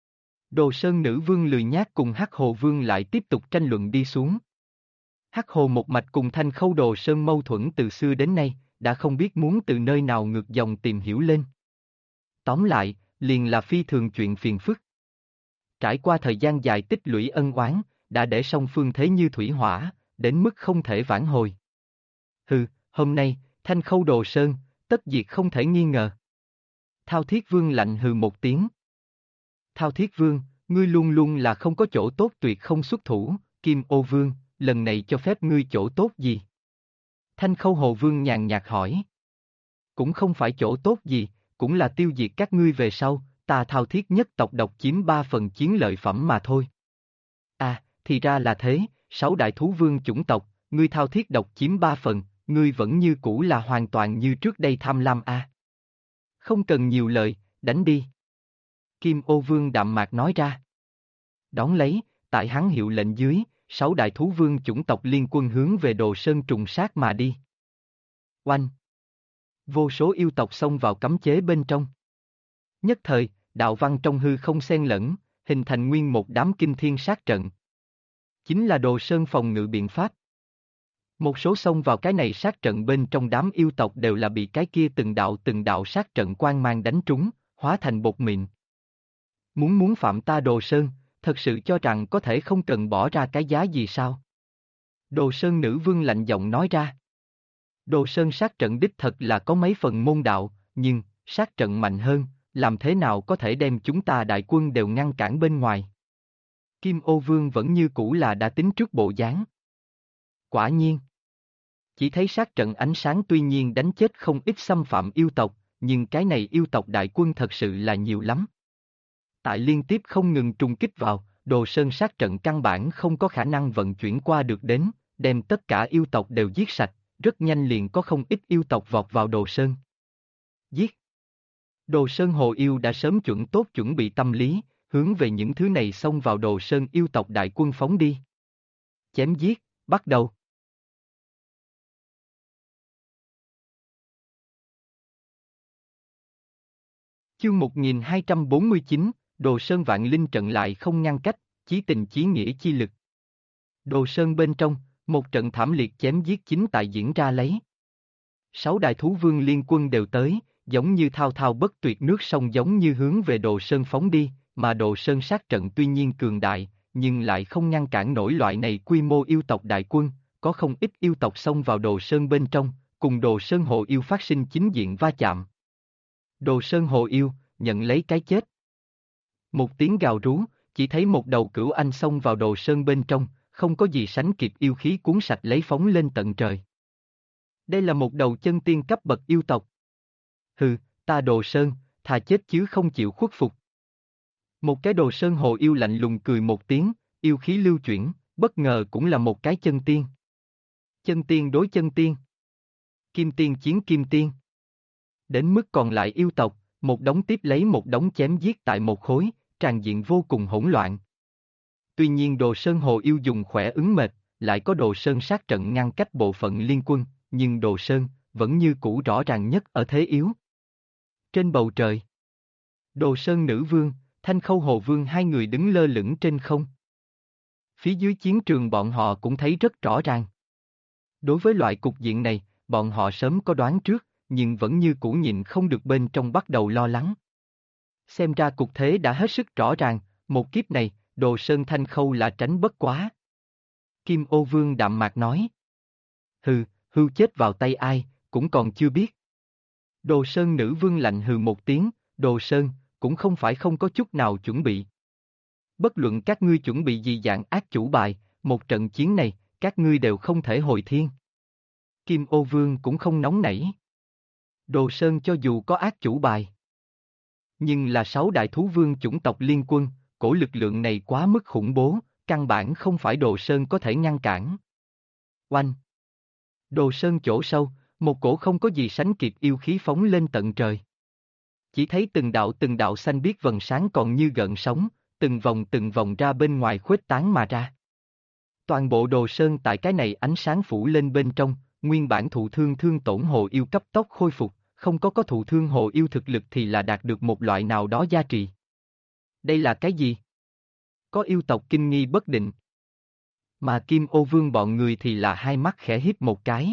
Đồ Sơn Nữ Vương lười nhác cùng Hắc Hồ Vương lại tiếp tục tranh luận đi xuống. Hắc Hồ một mạch cùng Thanh Khâu Đồ Sơn mâu thuẫn từ xưa đến nay, đã không biết muốn từ nơi nào ngược dòng tìm hiểu lên. Tóm lại, liền là phi thường chuyện phiền phức. Trải qua thời gian dài tích lũy ân oán, đã để song phương thế như thủy hỏa, đến mức không thể vãn hồi. Hừ, hôm nay, Thanh Khâu Đồ Sơn, tất diệt không thể nghi ngờ. Thao Thiết Vương lạnh hừ một tiếng. Thao Thiết Vương, ngươi luôn luôn là không có chỗ tốt tuyệt không xuất thủ, Kim Ô Vương, lần này cho phép ngươi chỗ tốt gì? Thanh Khâu Hồ Vương nhàn nhạt hỏi. Cũng không phải chỗ tốt gì, cũng là tiêu diệt các ngươi về sau, ta Thao Thiết nhất tộc độc chiếm 3 phần chiến lợi phẩm mà thôi. À, thì ra là thế, 6 đại thú vương chủng tộc, ngươi Thao Thiết độc chiếm 3 phần, ngươi vẫn như cũ là hoàn toàn như trước đây tham lam à. Không cần nhiều lời, đánh đi. Kim Ô Vương đạm mạc nói ra. Đón lấy, tại hắn hiệu lệnh dưới, 6 đại thú vương chủng tộc liên quân hướng về Đồ Sơn trùng sát mà đi. Oanh! Vô số yêu tộc xông vào cấm chế bên trong. Nhất thời, đạo văn trong hư không xen lẫn, hình thành nguyên một đám kinh thiên sát trận. Chính là Đồ Sơn phòng ngự biện pháp. Một số xông vào cái này sát trận bên trong đám yêu tộc đều là bị cái kia từng đạo sát trận quang mang đánh trúng, hóa thành bột mịn. Muốn phạm ta Đồ Sơn, thật sự cho rằng có thể không cần bỏ ra cái giá gì sao? Đồ Sơn Nữ Vương lạnh giọng nói ra. Đồ Sơn sát trận đích thật là có mấy phần môn đạo, nhưng, sát trận mạnh hơn, làm thế nào có thể đem chúng ta đại quân đều ngăn cản bên ngoài? Kim Ô Vương vẫn như cũ là đã tính trước bộ dáng. Quả nhiên. Chỉ thấy sát trận ánh sáng tuy nhiên đánh chết không ít xâm phạm yêu tộc, nhưng cái này yêu tộc đại quân thật sự là nhiều lắm. Tại liên tiếp không ngừng trùng kích vào, Đồ Sơn sát trận căn bản không có khả năng vận chuyển qua được đến, đem tất cả yêu tộc đều giết sạch, rất nhanh liền có không ít yêu tộc vọt vào Đồ Sơn. Giết! Đồ Sơn Hồ Yêu đã sớm chuẩn bị tâm lý, hướng về những thứ này xông vào Đồ Sơn yêu tộc đại quân phóng đi. Chém giết, bắt đầu. Chương 1249, Đồ Sơn vạn linh trận lại không ngăn cách, chí tình chí nghĩa chi lực. Đồ Sơn bên trong, một trận thảm liệt chém giết chính tại diễn ra lấy. 6 đại thú vương liên quân đều tới, giống như thao thao bất tuyệt nước sông giống như hướng về Đồ Sơn phóng đi, mà Đồ Sơn sát trận tuy nhiên cường đại, nhưng lại không ngăn cản nổi loại này quy mô yêu tộc đại quân, có không ít yêu tộc xông vào Đồ Sơn bên trong, cùng Đồ Sơn Hồ Yêu phát sinh chính diện va chạm. Đồ Sơn Hồ Yêu, nhận lấy cái chết. Một tiếng gào rú, chỉ thấy một đầu cửu anh xông vào Đồ Sơn bên trong, không có gì sánh kịp yêu khí cuốn sạch lấy phóng lên tận trời. Đây là một đầu chân tiên cấp bậc yêu tộc. Hừ, ta Đồ Sơn, thà chết chứ không chịu khuất phục. Một cái Đồ Sơn Hồ Yêu lạnh lùng cười một tiếng, yêu khí lưu chuyển, bất ngờ cũng là một cái chân tiên. Chân tiên đối chân tiên. Kim tiên chiến kim tiên. Đến mức còn lại yêu tộc, một đống tiếp lấy một đống chém giết tại một khối, tràn diện vô cùng hỗn loạn. Tuy nhiên Đồ Sơn Hồ Yêu dùng khỏe ứng mệt, lại có Đồ Sơn sát trận ngăn cách bộ phận liên quân, nhưng Đồ Sơn vẫn như cũ rõ ràng nhất ở thế yếu. Trên bầu trời, Đồ Sơn Nữ Vương, Thanh Khâu Hồ Vương hai người đứng lơ lửng trên không. Phía dưới chiến trường bọn họ cũng thấy rất rõ ràng. Đối với loại cục diện này, bọn họ sớm có đoán trước, nhưng vẫn như cũ nhịn không được bên trong bắt đầu lo lắng. Xem ra cục thế đã hết sức rõ ràng, một kiếp này, Đồ Sơn Thanh Khâu là tránh bất quá. Kim Ô Vương đạm mạc nói. Hừ, hưu chết vào tay ai, cũng còn chưa biết. Đồ Sơn Nữ Vương lạnh hừ một tiếng, Đồ Sơn, cũng không phải không có chút nào chuẩn bị. Bất luận các ngươi chuẩn bị gì dạng ác chủ bài, một trận chiến này, các ngươi đều không thể hồi thiên. Kim Ô Vương cũng không nóng nảy. Đồ Sơn cho dù có ác chủ bài, nhưng là 6 đại thú vương chủng tộc liên quân, cổ lực lượng này quá mức khủng bố, căn bản không phải Đồ Sơn có thể ngăn cản. Oanh! Đồ Sơn chỗ sâu, một cổ không có gì sánh kịp yêu khí phóng lên tận trời. Chỉ thấy từng đạo xanh biếc vầng sáng còn như gợn sóng, từng vòng ra bên ngoài khuếch tán mà ra. Toàn bộ Đồ Sơn tại cái này ánh sáng phủ lên bên trong, nguyên bản thụ thương thương tổn hồ yêu cấp tốc khôi phục, không có thụ thương hồ yêu thực lực thì là đạt được một loại nào đó giá trị. Đây là cái gì? Có yêu tộc kinh nghi bất định. Mà Kim Ô Vương bọn người thì là hai mắt khẽ híp một cái.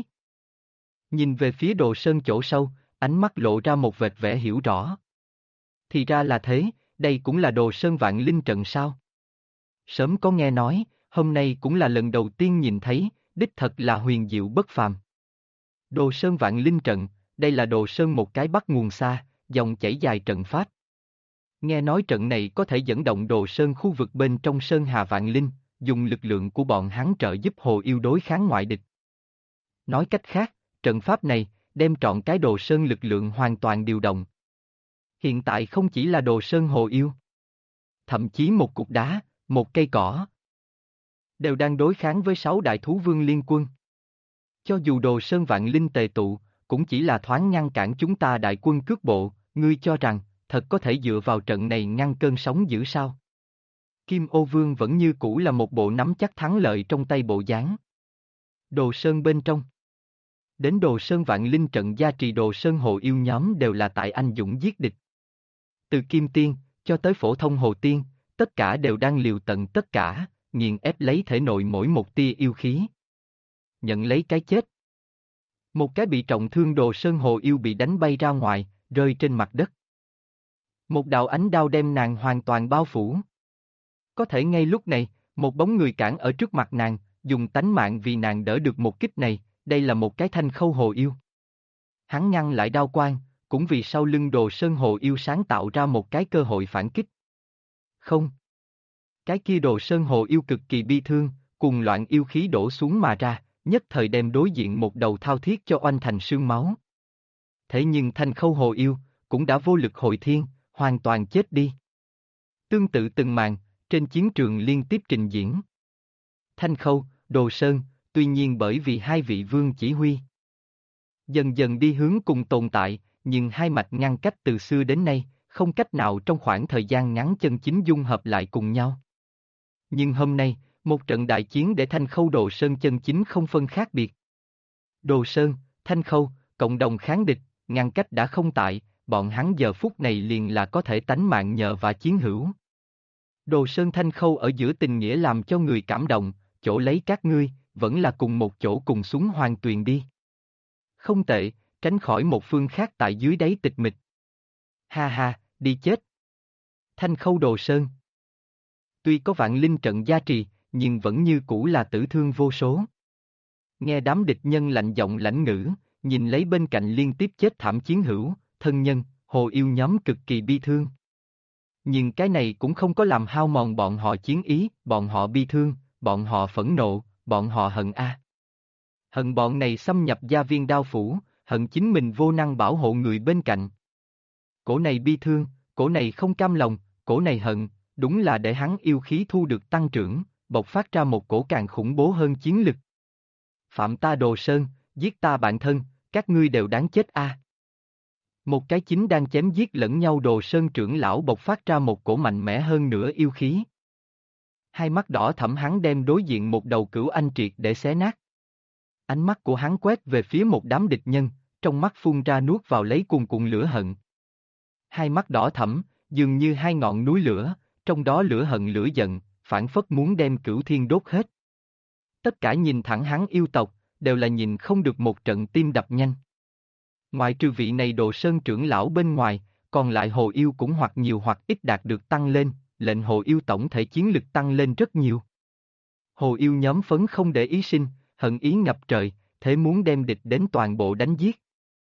Nhìn về phía Đồ Sơn chỗ sâu, ánh mắt lộ ra một vệt vẻ hiểu rõ. Thì ra là thế, đây cũng là Đồ Sơn Vạn Linh Trận sao? Sớm có nghe nói, hôm nay cũng là lần đầu tiên nhìn thấy, đích thật là huyền diệu bất phàm. Đồ Sơn Vạn Linh Trận, đây là Đồ Sơn một cái bắt nguồn xa, dòng chảy dài trận pháp. Nghe nói trận này có thể dẫn động Đồ Sơn khu vực bên trong Sơn Hà Vạn Linh, dùng lực lượng của bọn hắn trợ giúp hồ yêu đối kháng ngoại địch. Nói cách khác, trận pháp này, đem trọn cái Đồ Sơn lực lượng hoàn toàn điều động. Hiện tại không chỉ là Đồ Sơn hồ yêu, thậm chí một cục đá, một cây cỏ, đều đang đối kháng với 6 đại thú vương liên quân. Cho dù Đồ Sơn Vạn Linh tề tụ, cũng chỉ là thoáng ngăn cản chúng ta đại quân cước bộ, ngươi cho rằng, thật có thể dựa vào trận này ngăn cơn sóng dữ sao? Kim Ô Vương vẫn như cũ là một bộ nắm chắc thắng lợi trong tay bộ dáng. Đồ Sơn bên trong. Đến Đồ Sơn Vạn Linh trận gia trì Đồ Sơn hồ yêu nhóm đều là tại anh dũng giết địch. Từ Kim Tiên, cho tới phổ thông hồ tiên, tất cả đều đang liều tận tất cả, nghiền ép lấy thể nội mỗi một tia yêu khí. Nhận lấy cái chết. Một cái bị trọng thương Đồ Sơn hồ yêu bị đánh bay ra ngoài, rơi trên mặt đất. Một đạo ánh đao đem nàng hoàn toàn bao phủ. Có thể ngay lúc này, một bóng người cản ở trước mặt nàng, dùng tánh mạng vì nàng đỡ được một kích này, đây là một cái Thanh Khâu hồ yêu. Hắn ngăn lại đao quang, cũng vì sau lưng Đồ Sơn hồ yêu sáng tạo ra một cái cơ hội phản kích. Không. Cái kia Đồ Sơn hồ yêu cực kỳ bi thương, cùng loạn yêu khí đổ xuống mà ra, nhất thời đem đối diện một đầu thao thiết cho oanh thành sương máu. Thế nhưng Thanh Khâu hồ yêu, cũng đã vô lực hồi thiên, hoàn toàn chết đi. Tương tự từng màn, trên chiến trường liên tiếp trình diễn. Thanh Khâu, Đồ Sơn, tuy nhiên bởi vì hai vị vương chỉ huy dần dần đi hướng cùng tồn tại, nhưng hai mạch ngăn cách từ xưa đến nay, không cách nào trong khoảng thời gian ngắn chân chính dung hợp lại cùng nhau. Nhưng hôm nay, một trận đại chiến để Thanh Khâu Đồ Sơn chân chính không phân khác biệt. Đồ Sơn, Thanh Khâu, cộng đồng kháng địch, ngăn cách đã không tại, bọn hắn giờ phút này liền là có thể tánh mạng nhờ và chiến hữu. Đồ Sơn Thanh Khâu ở giữa tình nghĩa làm cho người cảm động, chỗ lấy các ngươi, vẫn là cùng một chỗ cùng xuống hoàng tuyền đi. Không tệ, tránh khỏi một phương khác tại dưới đáy tịch mịch. Ha ha, đi chết. Thanh Khâu Đồ Sơn. Tuy có Vạn Linh trận gia trì, nhưng vẫn như cũ là tử thương vô số. Nghe đám địch nhân lạnh giọng lãnh ngữ, nhìn lấy bên cạnh liên tiếp chết thảm chiến hữu, thân nhân, hồ yêu nhóm cực kỳ bi thương. Nhưng cái này cũng không có làm hao mòn bọn họ chiến ý, bọn họ bi thương, bọn họ phẫn nộ, bọn họ hận a. Hận bọn này xâm nhập gia viên đao phủ, hận chính mình vô năng bảo hộ người bên cạnh. Cổ này bi thương, cổ này không cam lòng, cổ này hận, đúng là để hắn yêu khí thu được tăng trưởng, bộc phát ra một cổ càng khủng bố hơn chiến lực. Phạm ta Đồ Sơn, giết ta bạn thân, các ngươi đều đáng chết a. Một cái chính đang chém giết lẫn nhau Đồ Sơn trưởng lão bộc phát ra một cổ mạnh mẽ hơn nữa yêu khí. Hai mắt đỏ thẫm hắn đem đối diện một đầu cửu anh triệt để xé nát. Ánh mắt của hắn quét về phía một đám địch nhân, trong mắt phun ra nuốt vào lấy cuồn cuộn lửa hận. Hai mắt đỏ thẫm, dường như hai ngọn núi lửa, trong đó lửa hận lửa giận, phảng phất muốn đem cửu thiên đốt hết. Tất cả nhìn thẳng hắn yêu tộc, đều là nhìn không được một trận tim đập nhanh. Ngoại trừ vị này Đồ Sơn trưởng lão bên ngoài, còn lại hồ yêu cũng hoặc nhiều hoặc ít đạt được tăng lên, lệnh hồ yêu tổng thể chiến lực tăng lên rất nhiều. Hồ yêu nhóm phấn không để ý sinh, hận ý ngập trời, thế muốn đem địch đến toàn bộ đánh giết.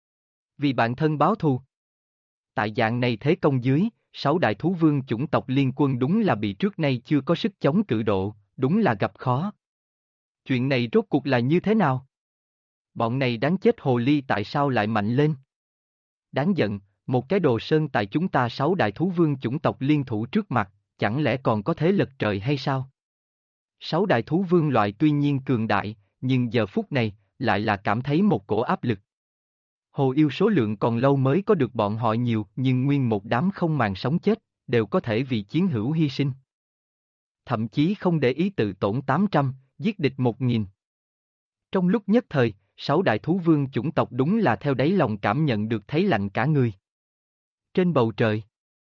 Vì bạn thân báo thù. Tại dạng này thế công dưới, 6 đại thú vương chủng tộc liên quân đúng là bị trước nay chưa có sức chống cự độ, đúng là gặp khó. Chuyện này rốt cuộc là như thế nào? Bọn này đáng chết hồ ly tại sao lại mạnh lên? Đáng giận, một cái đồ sơn tại chúng ta 6 đại thú vương chủng tộc liên thủ trước mặt, chẳng lẽ còn có thế lật trời hay sao? 6 đại thú vương loại tuy nhiên cường đại, nhưng giờ phút này, lại là cảm thấy một cổ áp lực. Hồ yêu số lượng còn lâu mới có được bọn họ nhiều, nhưng nguyên một đám không màng sống chết, đều có thể vì chiến hữu hy sinh. Thậm chí không để ý tự tổn 800, giết địch 1000. Trong lúc nhất thời, 6 đại thú vương chủng tộc đúng là theo đáy lòng cảm nhận được thấy lạnh cả người. Trên bầu trời,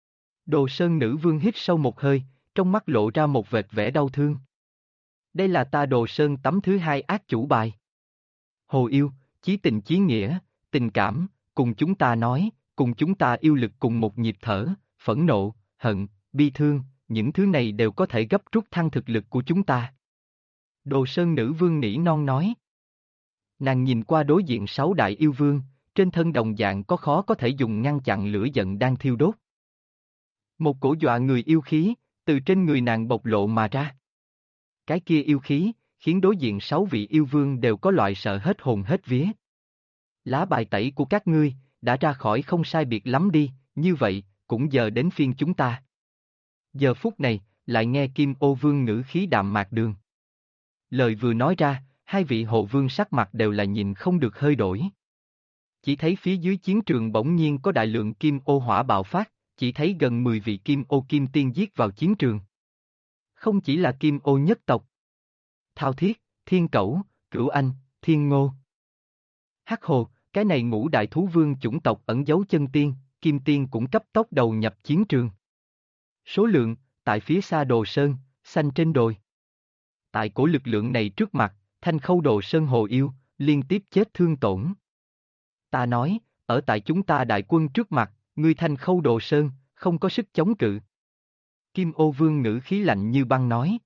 Đồ Sơn nữ vương hít sâu một hơi, trong mắt lộ ra một vệt vẻ đau thương. Đây là ta Đồ Sơn tấm thứ 2 ác chủ bài. Hồ yêu, chí tình chí nghĩa, tình cảm, cùng chúng ta nói, cùng chúng ta yêu lực cùng một nhịp thở, phẫn nộ, hận, bi thương, những thứ này đều có thể gấp rút thăng thực lực của chúng ta. Đồ Sơn nữ vương nỉ non nói. Nàng nhìn qua đối diện 6 đại yêu vương, trên thân đồng dạng có khó có thể dùng ngăn chặn lửa giận đang thiêu đốt. Một cổ dọa người yêu khí, từ trên người nàng bộc lộ mà ra. Cái kia yêu khí, khiến đối diện 6 vị yêu vương đều có loại sợ hết hồn hết vía. Lá bài tẩy của các ngươi, đã ra khỏi không sai biệt lắm đi, như vậy, cũng giờ đến phiên chúng ta. Giờ phút này, lại nghe Kim Ô Vương ngữ khí đạm mạc đường. Lời vừa nói ra, 2 vị hộ vương sắc mặt đều là nhìn không được hơi đổi. Chỉ thấy phía dưới chiến trường bỗng nhiên có đại lượng kim ô hỏa bạo phát, chỉ thấy gần 10 vị kim ô kim tiên giết vào chiến trường. Không chỉ là kim ô nhất tộc. Thao Thiết, Thiên Cẩu, Cửu Anh, Thiên Ngô. Hắc Hồ, cái này 5 đại thú vương chủng tộc ẩn giấu chân tiên, kim tiên cũng cấp tốc đầu nhập chiến trường. Số lượng, tại phía xa Đồ Sơn, xanh trên đồi. Tại cổ lực lượng này trước mặt, Thanh Khâu Đồ Sơn hồ yêu, liên tiếp chết thương tổn. Ta nói, ở tại chúng ta đại quân trước mặt, ngươi Thanh Khâu Đồ Sơn, không có sức chống cự. Kim Ô Vương ngữ khí lạnh như băng nói.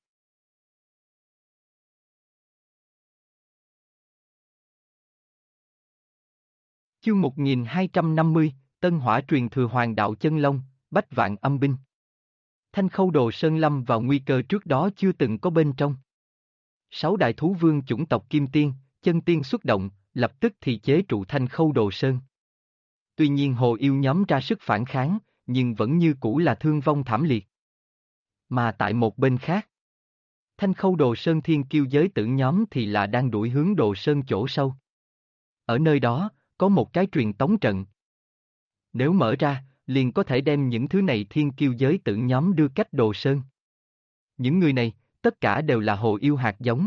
Chương 1250, Tân Hỏa truyền thừa Hoàng đạo chân long, Bách vạn âm binh. Thanh Khâu Đồ Sơn lâm vào nguy cơ trước đó chưa từng có bên trong. 6 đại thú vương chủng tộc Kim Tiên, chân tiên xuất động, lập tức thì chế trụ Thanh Khâu Đồ Sơn. Tuy nhiên hồ yêu nhóm ra sức phản kháng, nhưng vẫn như cũ là thương vong thảm liệt. Mà tại một bên khác, Thanh Khâu Đồ Sơn thiên kiêu giới tử nhóm thì là đang đuổi hướng Đồ Sơn chỗ sâu. Ở nơi đó, có một cái truyền tống trận. Nếu mở ra, liền có thể đem những thứ này thiên kiêu giới tử nhóm đưa cách Đồ Sơn. Những người này, tất cả đều là hồ yêu hạt giống.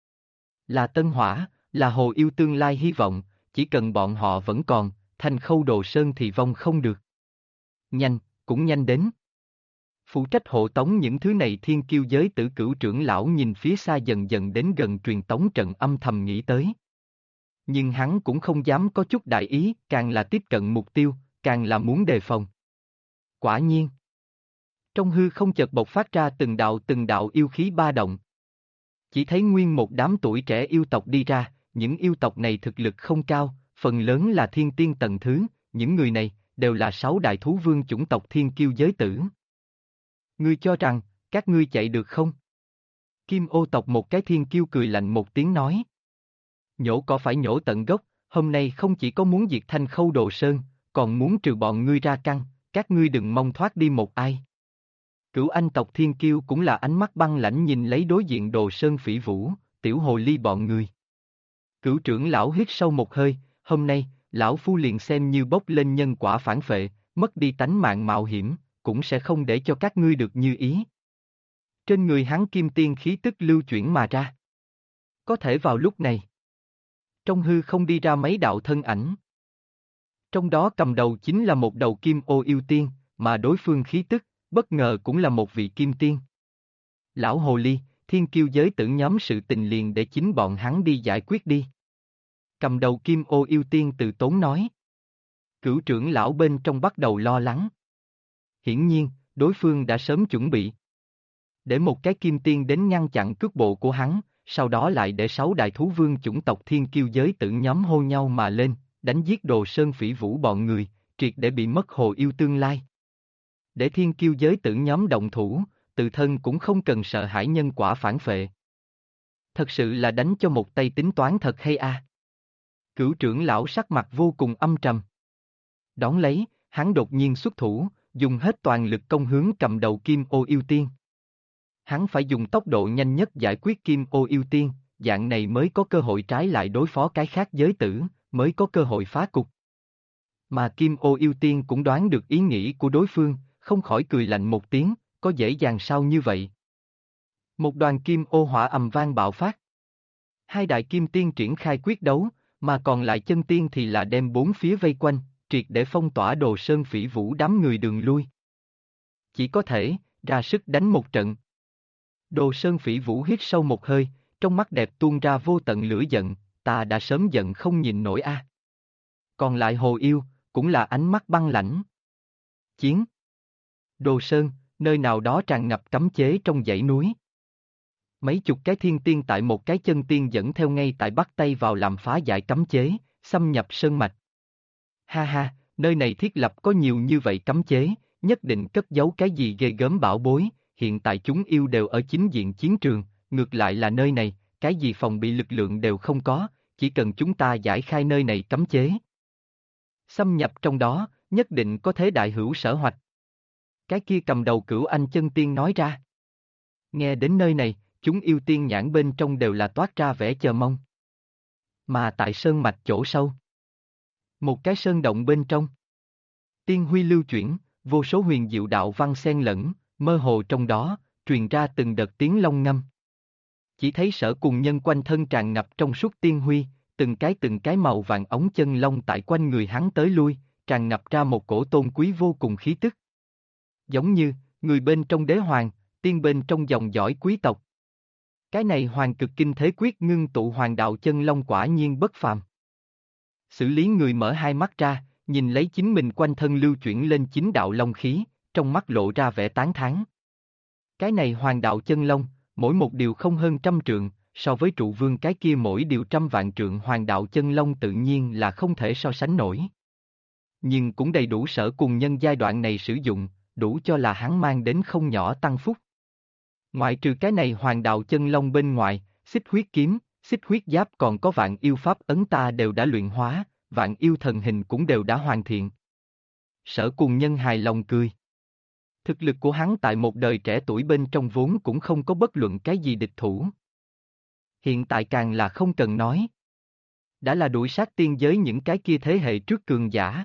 Là tân hỏa, là hồ yêu tương lai hy vọng, chỉ cần bọn họ vẫn còn, Thanh Khâu Đồ Sơn thì vong không được. Nhanh, cũng nhanh đến. Phụ trách hộ tống những thứ này thiên kiêu giới tử cửu trưởng lão nhìn phía xa dần dần đến gần truyền tống trận âm thầm nghĩ tới. Nhưng hắn cũng không dám có chút đại ý, càng là tiếp cận mục tiêu, càng là muốn đề phòng. Quả nhiên. Trong hư không chợt bộc phát ra từng đạo yêu khí ba động. Chỉ thấy nguyên một đám tuổi trẻ yêu tộc đi ra, những yêu tộc này thực lực không cao, phần lớn là thiên tiên tầng thứ, những người này, đều là 6 đại thú vương chủng tộc thiên kiêu giới tử. Ngươi cho rằng, các ngươi chạy được không? Kim ô tộc một cái thiên kiêu cười lạnh một tiếng nói. Nhổ cỏ phải nhổ tận gốc, hôm nay không chỉ có muốn diệt Thanh Khâu Đồ Sơn, còn muốn trừ bọn ngươi ra căn, các ngươi đừng mong thoát đi một ai. Cửu Anh tộc thiên kiêu cũng là ánh mắt băng lãnh nhìn lấy đối diện Đồ Sơn Phỉ Vũ, tiểu hồ ly bọn người. Cửu trưởng lão hít sâu một hơi, hôm nay, lão phu liền xem như bốc lên nhân quả phản phệ, mất đi tánh mạng mạo hiểm, cũng sẽ không để cho các ngươi được như ý. Trên người hắn kim tiên khí tức lưu chuyển mà ra. Có thể vào lúc này, trong hư không đi ra mấy đạo thân ảnh. Trong đó cầm đầu chính là một đầu kim ô yêu tiên, mà đối phương khí tức, bất ngờ cũng là một vị kim tiên. Lão hồ ly, thiên kiêu giới tử nhóm sự tình liền để chính bọn hắn đi giải quyết đi. Cầm đầu kim ô yêu tiên từ tốn nói. Cửu trưởng lão bên trong bắt đầu lo lắng. Hiển nhiên, đối phương đã sớm chuẩn bị. Để một cái kim tiên đến ngăn chặn cước bộ của hắn, sau đó lại để 6 đại thú vương chủng tộc thiên kiêu giới tử nhóm hô nhau mà lên, đánh giết Đồ Sơn Phỉ Vũ bọn người, triệt để bị mất hồ yêu tương lai. Để thiên kiêu giới tử nhóm động thủ, tự thân cũng không cần sợ hãi nhân quả phản phệ. Thật sự là đánh cho một tay tính toán thật hay a. Cửu trưởng lão sắc mặt vô cùng âm trầm. Đón lấy, hắn đột nhiên xuất thủ, dùng hết toàn lực công hướng cầm đầu Kim Ô Yêu Tiên. Hắn phải dùng tốc độ nhanh nhất giải quyết Kim Ô Yêu Tiên, dạng này mới có cơ hội trái lại đối phó cái khác giới tử, mới có cơ hội phá cục. Mà Kim Ô Yêu Tiên cũng đoán được ý nghĩ của đối phương, không khỏi cười lạnh một tiếng, có dễ dàng sao như vậy? Một đoàn Kim Ô hỏa ầm vang bạo phát. 2 đại kim tiên triển khai quyết đấu, mà còn lại chân tiên thì là đem 4 phía vây quanh, triệt để phong tỏa Đồ Sơn Phỉ Vũ đám người đường lui. Chỉ có thể, ra sức đánh một trận. Đồ Sơn Phỉ Vũ hít sâu một hơi, trong mắt đẹp tuôn ra vô tận lửa giận, ta đã sớm giận không nhìn nổi a. Còn lại Hồ Yêu, cũng là ánh mắt băng lãnh. Chiến. Đồ Sơn, nơi nào đó tràn ngập cấm chế trong dãy núi. Mấy chục cái thiên tiên tại một cái chân tiên dẫn theo ngay tại bắt tay vào làm phá giải cấm chế, xâm nhập sơn mạch. Ha ha, nơi này thiết lập có nhiều như vậy cấm chế, nhất định cất giấu cái gì ghê gớm bảo bối, hiện tại chúng yêu đều ở chính diện chiến trường, ngược lại là nơi này, cái gì phòng bị lực lượng đều không có, chỉ cần chúng ta giải khai nơi này cấm chế. Xâm nhập trong đó, nhất định có thế đại hữu sở hoạch. Cái kia cầm đầu Cửu Anh chân tiên nói ra. Nghe đến nơi này, chúng yêu tiên nhãn bên trong đều là toát ra vẻ chờ mong. Mà tại sơn mạch chỗ sâu, một cái sơn động bên trong, tiên huy lưu chuyển, vô số huyền diệu đạo văn xen lẫn, mơ hồ trong đó, truyền ra từng đợt tiếng long ngâm. Chỉ thấy Sở Cùng Nhân quanh thân tràn ngập trong suốt tiên huy, từng cái màu vàng ống chân long tại quanh người hắn tới lui, tràn ngập ra một cổ tôn quý vô cùng khí tức. Giống như, người bên trong đế hoàng, tiên bên trong dòng dõi quý tộc. Cái này hoàng cực kinh thế quyết ngưng tụ hoàng đạo chân long quả nhiên bất phàm. Xử lý người mở hai mắt ra, nhìn lấy chính mình quanh thân lưu chuyển lên 9 đạo long khí, trong mắt lộ ra vẻ tán thán. Cái này hoàng đạo chân long, mỗi một điều không hơn 100 trượng, so với trụ vương cái kia mỗi điều 100 vạn trượng hoàng đạo chân long tự nhiên là không thể so sánh nổi. Nhưng cũng đầy đủ Sở Cùng Nhân giai đoạn này sử dụng, đủ cho là hắn mang đến không nhỏ tăng phúc. Ngoại trừ cái này hoàng đạo chân long bên ngoài, xích huyết kiếm, xích huyết giáp còn có vạn yêu pháp ấn ta đều đã luyện hóa, vạn yêu thần hình cũng đều đã hoàn thiện. Sở Cùng Nhân hài lòng cười. Thực lực của hắn tại một đời trẻ tuổi bên trong vốn cũng không có bất luận cái gì địch thủ. Hiện tại càng là không cần nói. Đã là đuổi sát tiên giới những cái kia thế hệ trước cường giả.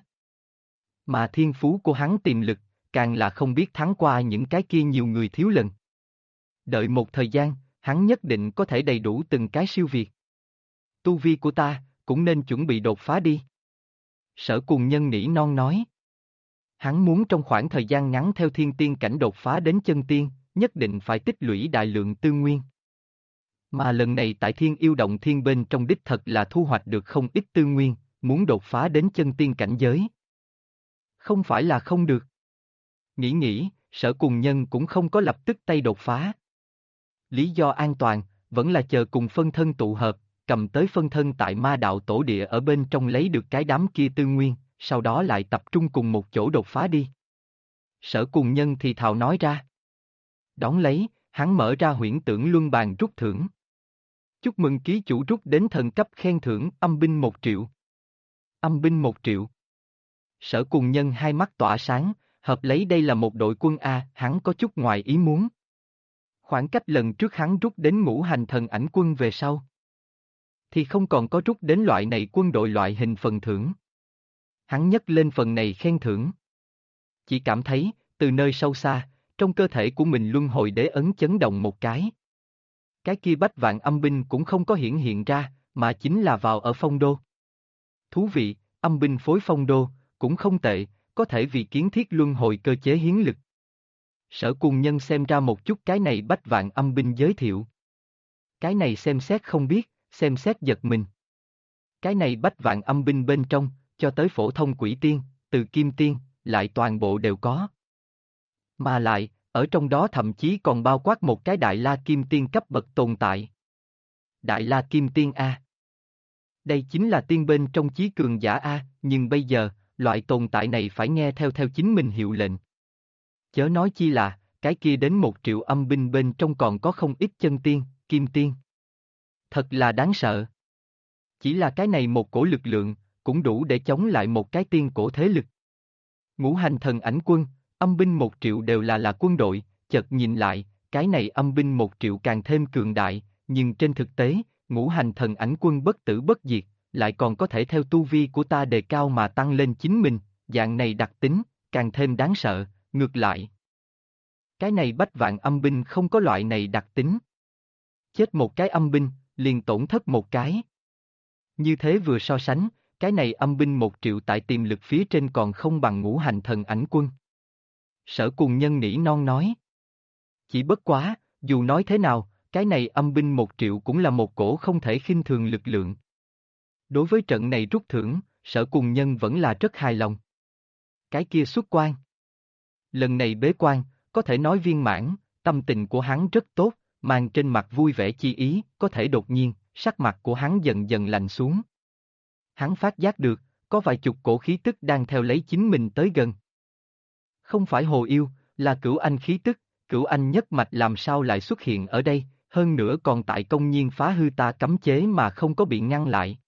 Mà thiên phú của hắn tiềm lực, càng là không biết thắng qua những cái kia nhiều người thiếu lần. Đợi một thời gian, hắn nhất định có thể đầy đủ từng cái siêu việt. Tu vi của ta, cũng nên chuẩn bị đột phá đi. Sở Cùng Nhân nỉ non nói. Hắn muốn trong khoảng thời gian ngắn theo thiên tiên cảnh đột phá đến chân tiên, nhất định phải tích lũy đại lượng tư nguyên. Mà lần này tại Thiên Yêu Động Thiên bên trong đích thật là thu hoạch được không ít tư nguyên, muốn đột phá đến chân tiên cảnh giới. Không phải là không được. Nghĩ, Sở Cùng Nhân cũng không có lập tức tay đột phá. Lý do an toàn, vẫn là chờ cùng phân thân tụ hợp, cầm tới phân thân tại Ma Đạo Tổ Địa ở bên trong lấy được cái đám kia tư nguyên, sau đó lại tập trung cùng một chỗ đột phá đi. Sở Cùng Nhân thì thào nói ra. Đón lấy, hắn mở ra huyễn tưởng luân bàn rút thưởng. Chúc mừng ký chủ rút đến thần cấp khen thưởng âm binh 1 triệu. Âm binh 1 triệu. Sở Cùng Nhân hai mắt tỏa sáng, hợp lấy đây là một đội quân A, hắn có chút ngoài ý muốn. Khoảng cách lần trước hắn rút đến ngũ hành thần ảnh quân về sau, thì không còn có rút đến loại này quân đội loại hình phần thưởng. Hắn nhấc lên phần này khen thưởng. Chỉ cảm thấy, từ nơi sâu xa, trong cơ thể của mình luân hồi đế ấn chấn động một cái. Cái kia bách vạn âm binh cũng không có hiển hiện ra, mà chính là vào ở phong đô. Thú vị, âm binh phối phong đô, cũng không tệ, có thể vì kiến thiết luân hồi cơ chế hiến lực. Sở Cùng Nhân xem ra một chút cái này bách vạn âm binh giới thiệu. Cái này xem xét không biết, xem xét giật mình. Cái này bách vạn âm binh bên trong, cho tới phổ thông quỷ tiên, từ kim tiên, lại toàn bộ đều có. Mà lại, Ở trong đó thậm chí còn bao quát một cái Đại La Kim Tiên cấp bậc tồn tại. Đại La Kim Tiên A. Đây chính là tiên bên trong chí cường giả A, nhưng bây giờ, loại tồn tại này phải nghe theo chính mình hiệu lệnh. Chớ nói chi là, cái kia đến 1 triệu âm binh bên trong còn có không ít chân tiên, kim tiên. Thật là đáng sợ. Chỉ là cái này một cổ lực lượng, cũng đủ để chống lại một cái tiên cổ thế lực. Ngũ hành thần ảnh quân, âm binh 1 triệu đều là quân đội, chợt nhìn lại, cái này âm binh 1 triệu càng thêm cường đại, nhưng trên thực tế, ngũ hành thần ảnh quân bất tử bất diệt, lại còn có thể theo tu vi của ta đề cao mà tăng lên chính mình, dạng này đặc tính, càng thêm đáng sợ, ngược lại. Cái này bách vạn âm binh không có loại này đặc tính. Chết một cái âm binh, liền tổn thất một cái. Như thế vừa so sánh, cái này âm binh 1 triệu tại tiềm lực phía trên còn không bằng ngũ hành thần ảnh quân. Sở Cùng Nhân nỉ non nói. Chỉ bất quá, dù nói thế nào, cái này âm binh 1 triệu cũng là một cổ không thể khinh thường lực lượng. Đối với trận này rút thưởng, Sở Cùng Nhân vẫn là rất hài lòng. Cái kia xuất quan. Lần này bế quan, có thể nói viên mãn, tâm tình của hắn rất tốt, mang trên mặt vui vẻ chi ý, có thể đột nhiên, sắc mặt của hắn dần dần lạnh xuống. Hắn phát giác được, có vài chục cổ khí tức đang theo lấy chính mình tới gần. Không phải hồ yêu, là Cửu Anh khí tức, Cửu Anh nhất mạch làm sao lại xuất hiện ở đây, hơn nữa còn tại công nhiên phá hư ta cấm chế mà không có bị ngăn lại.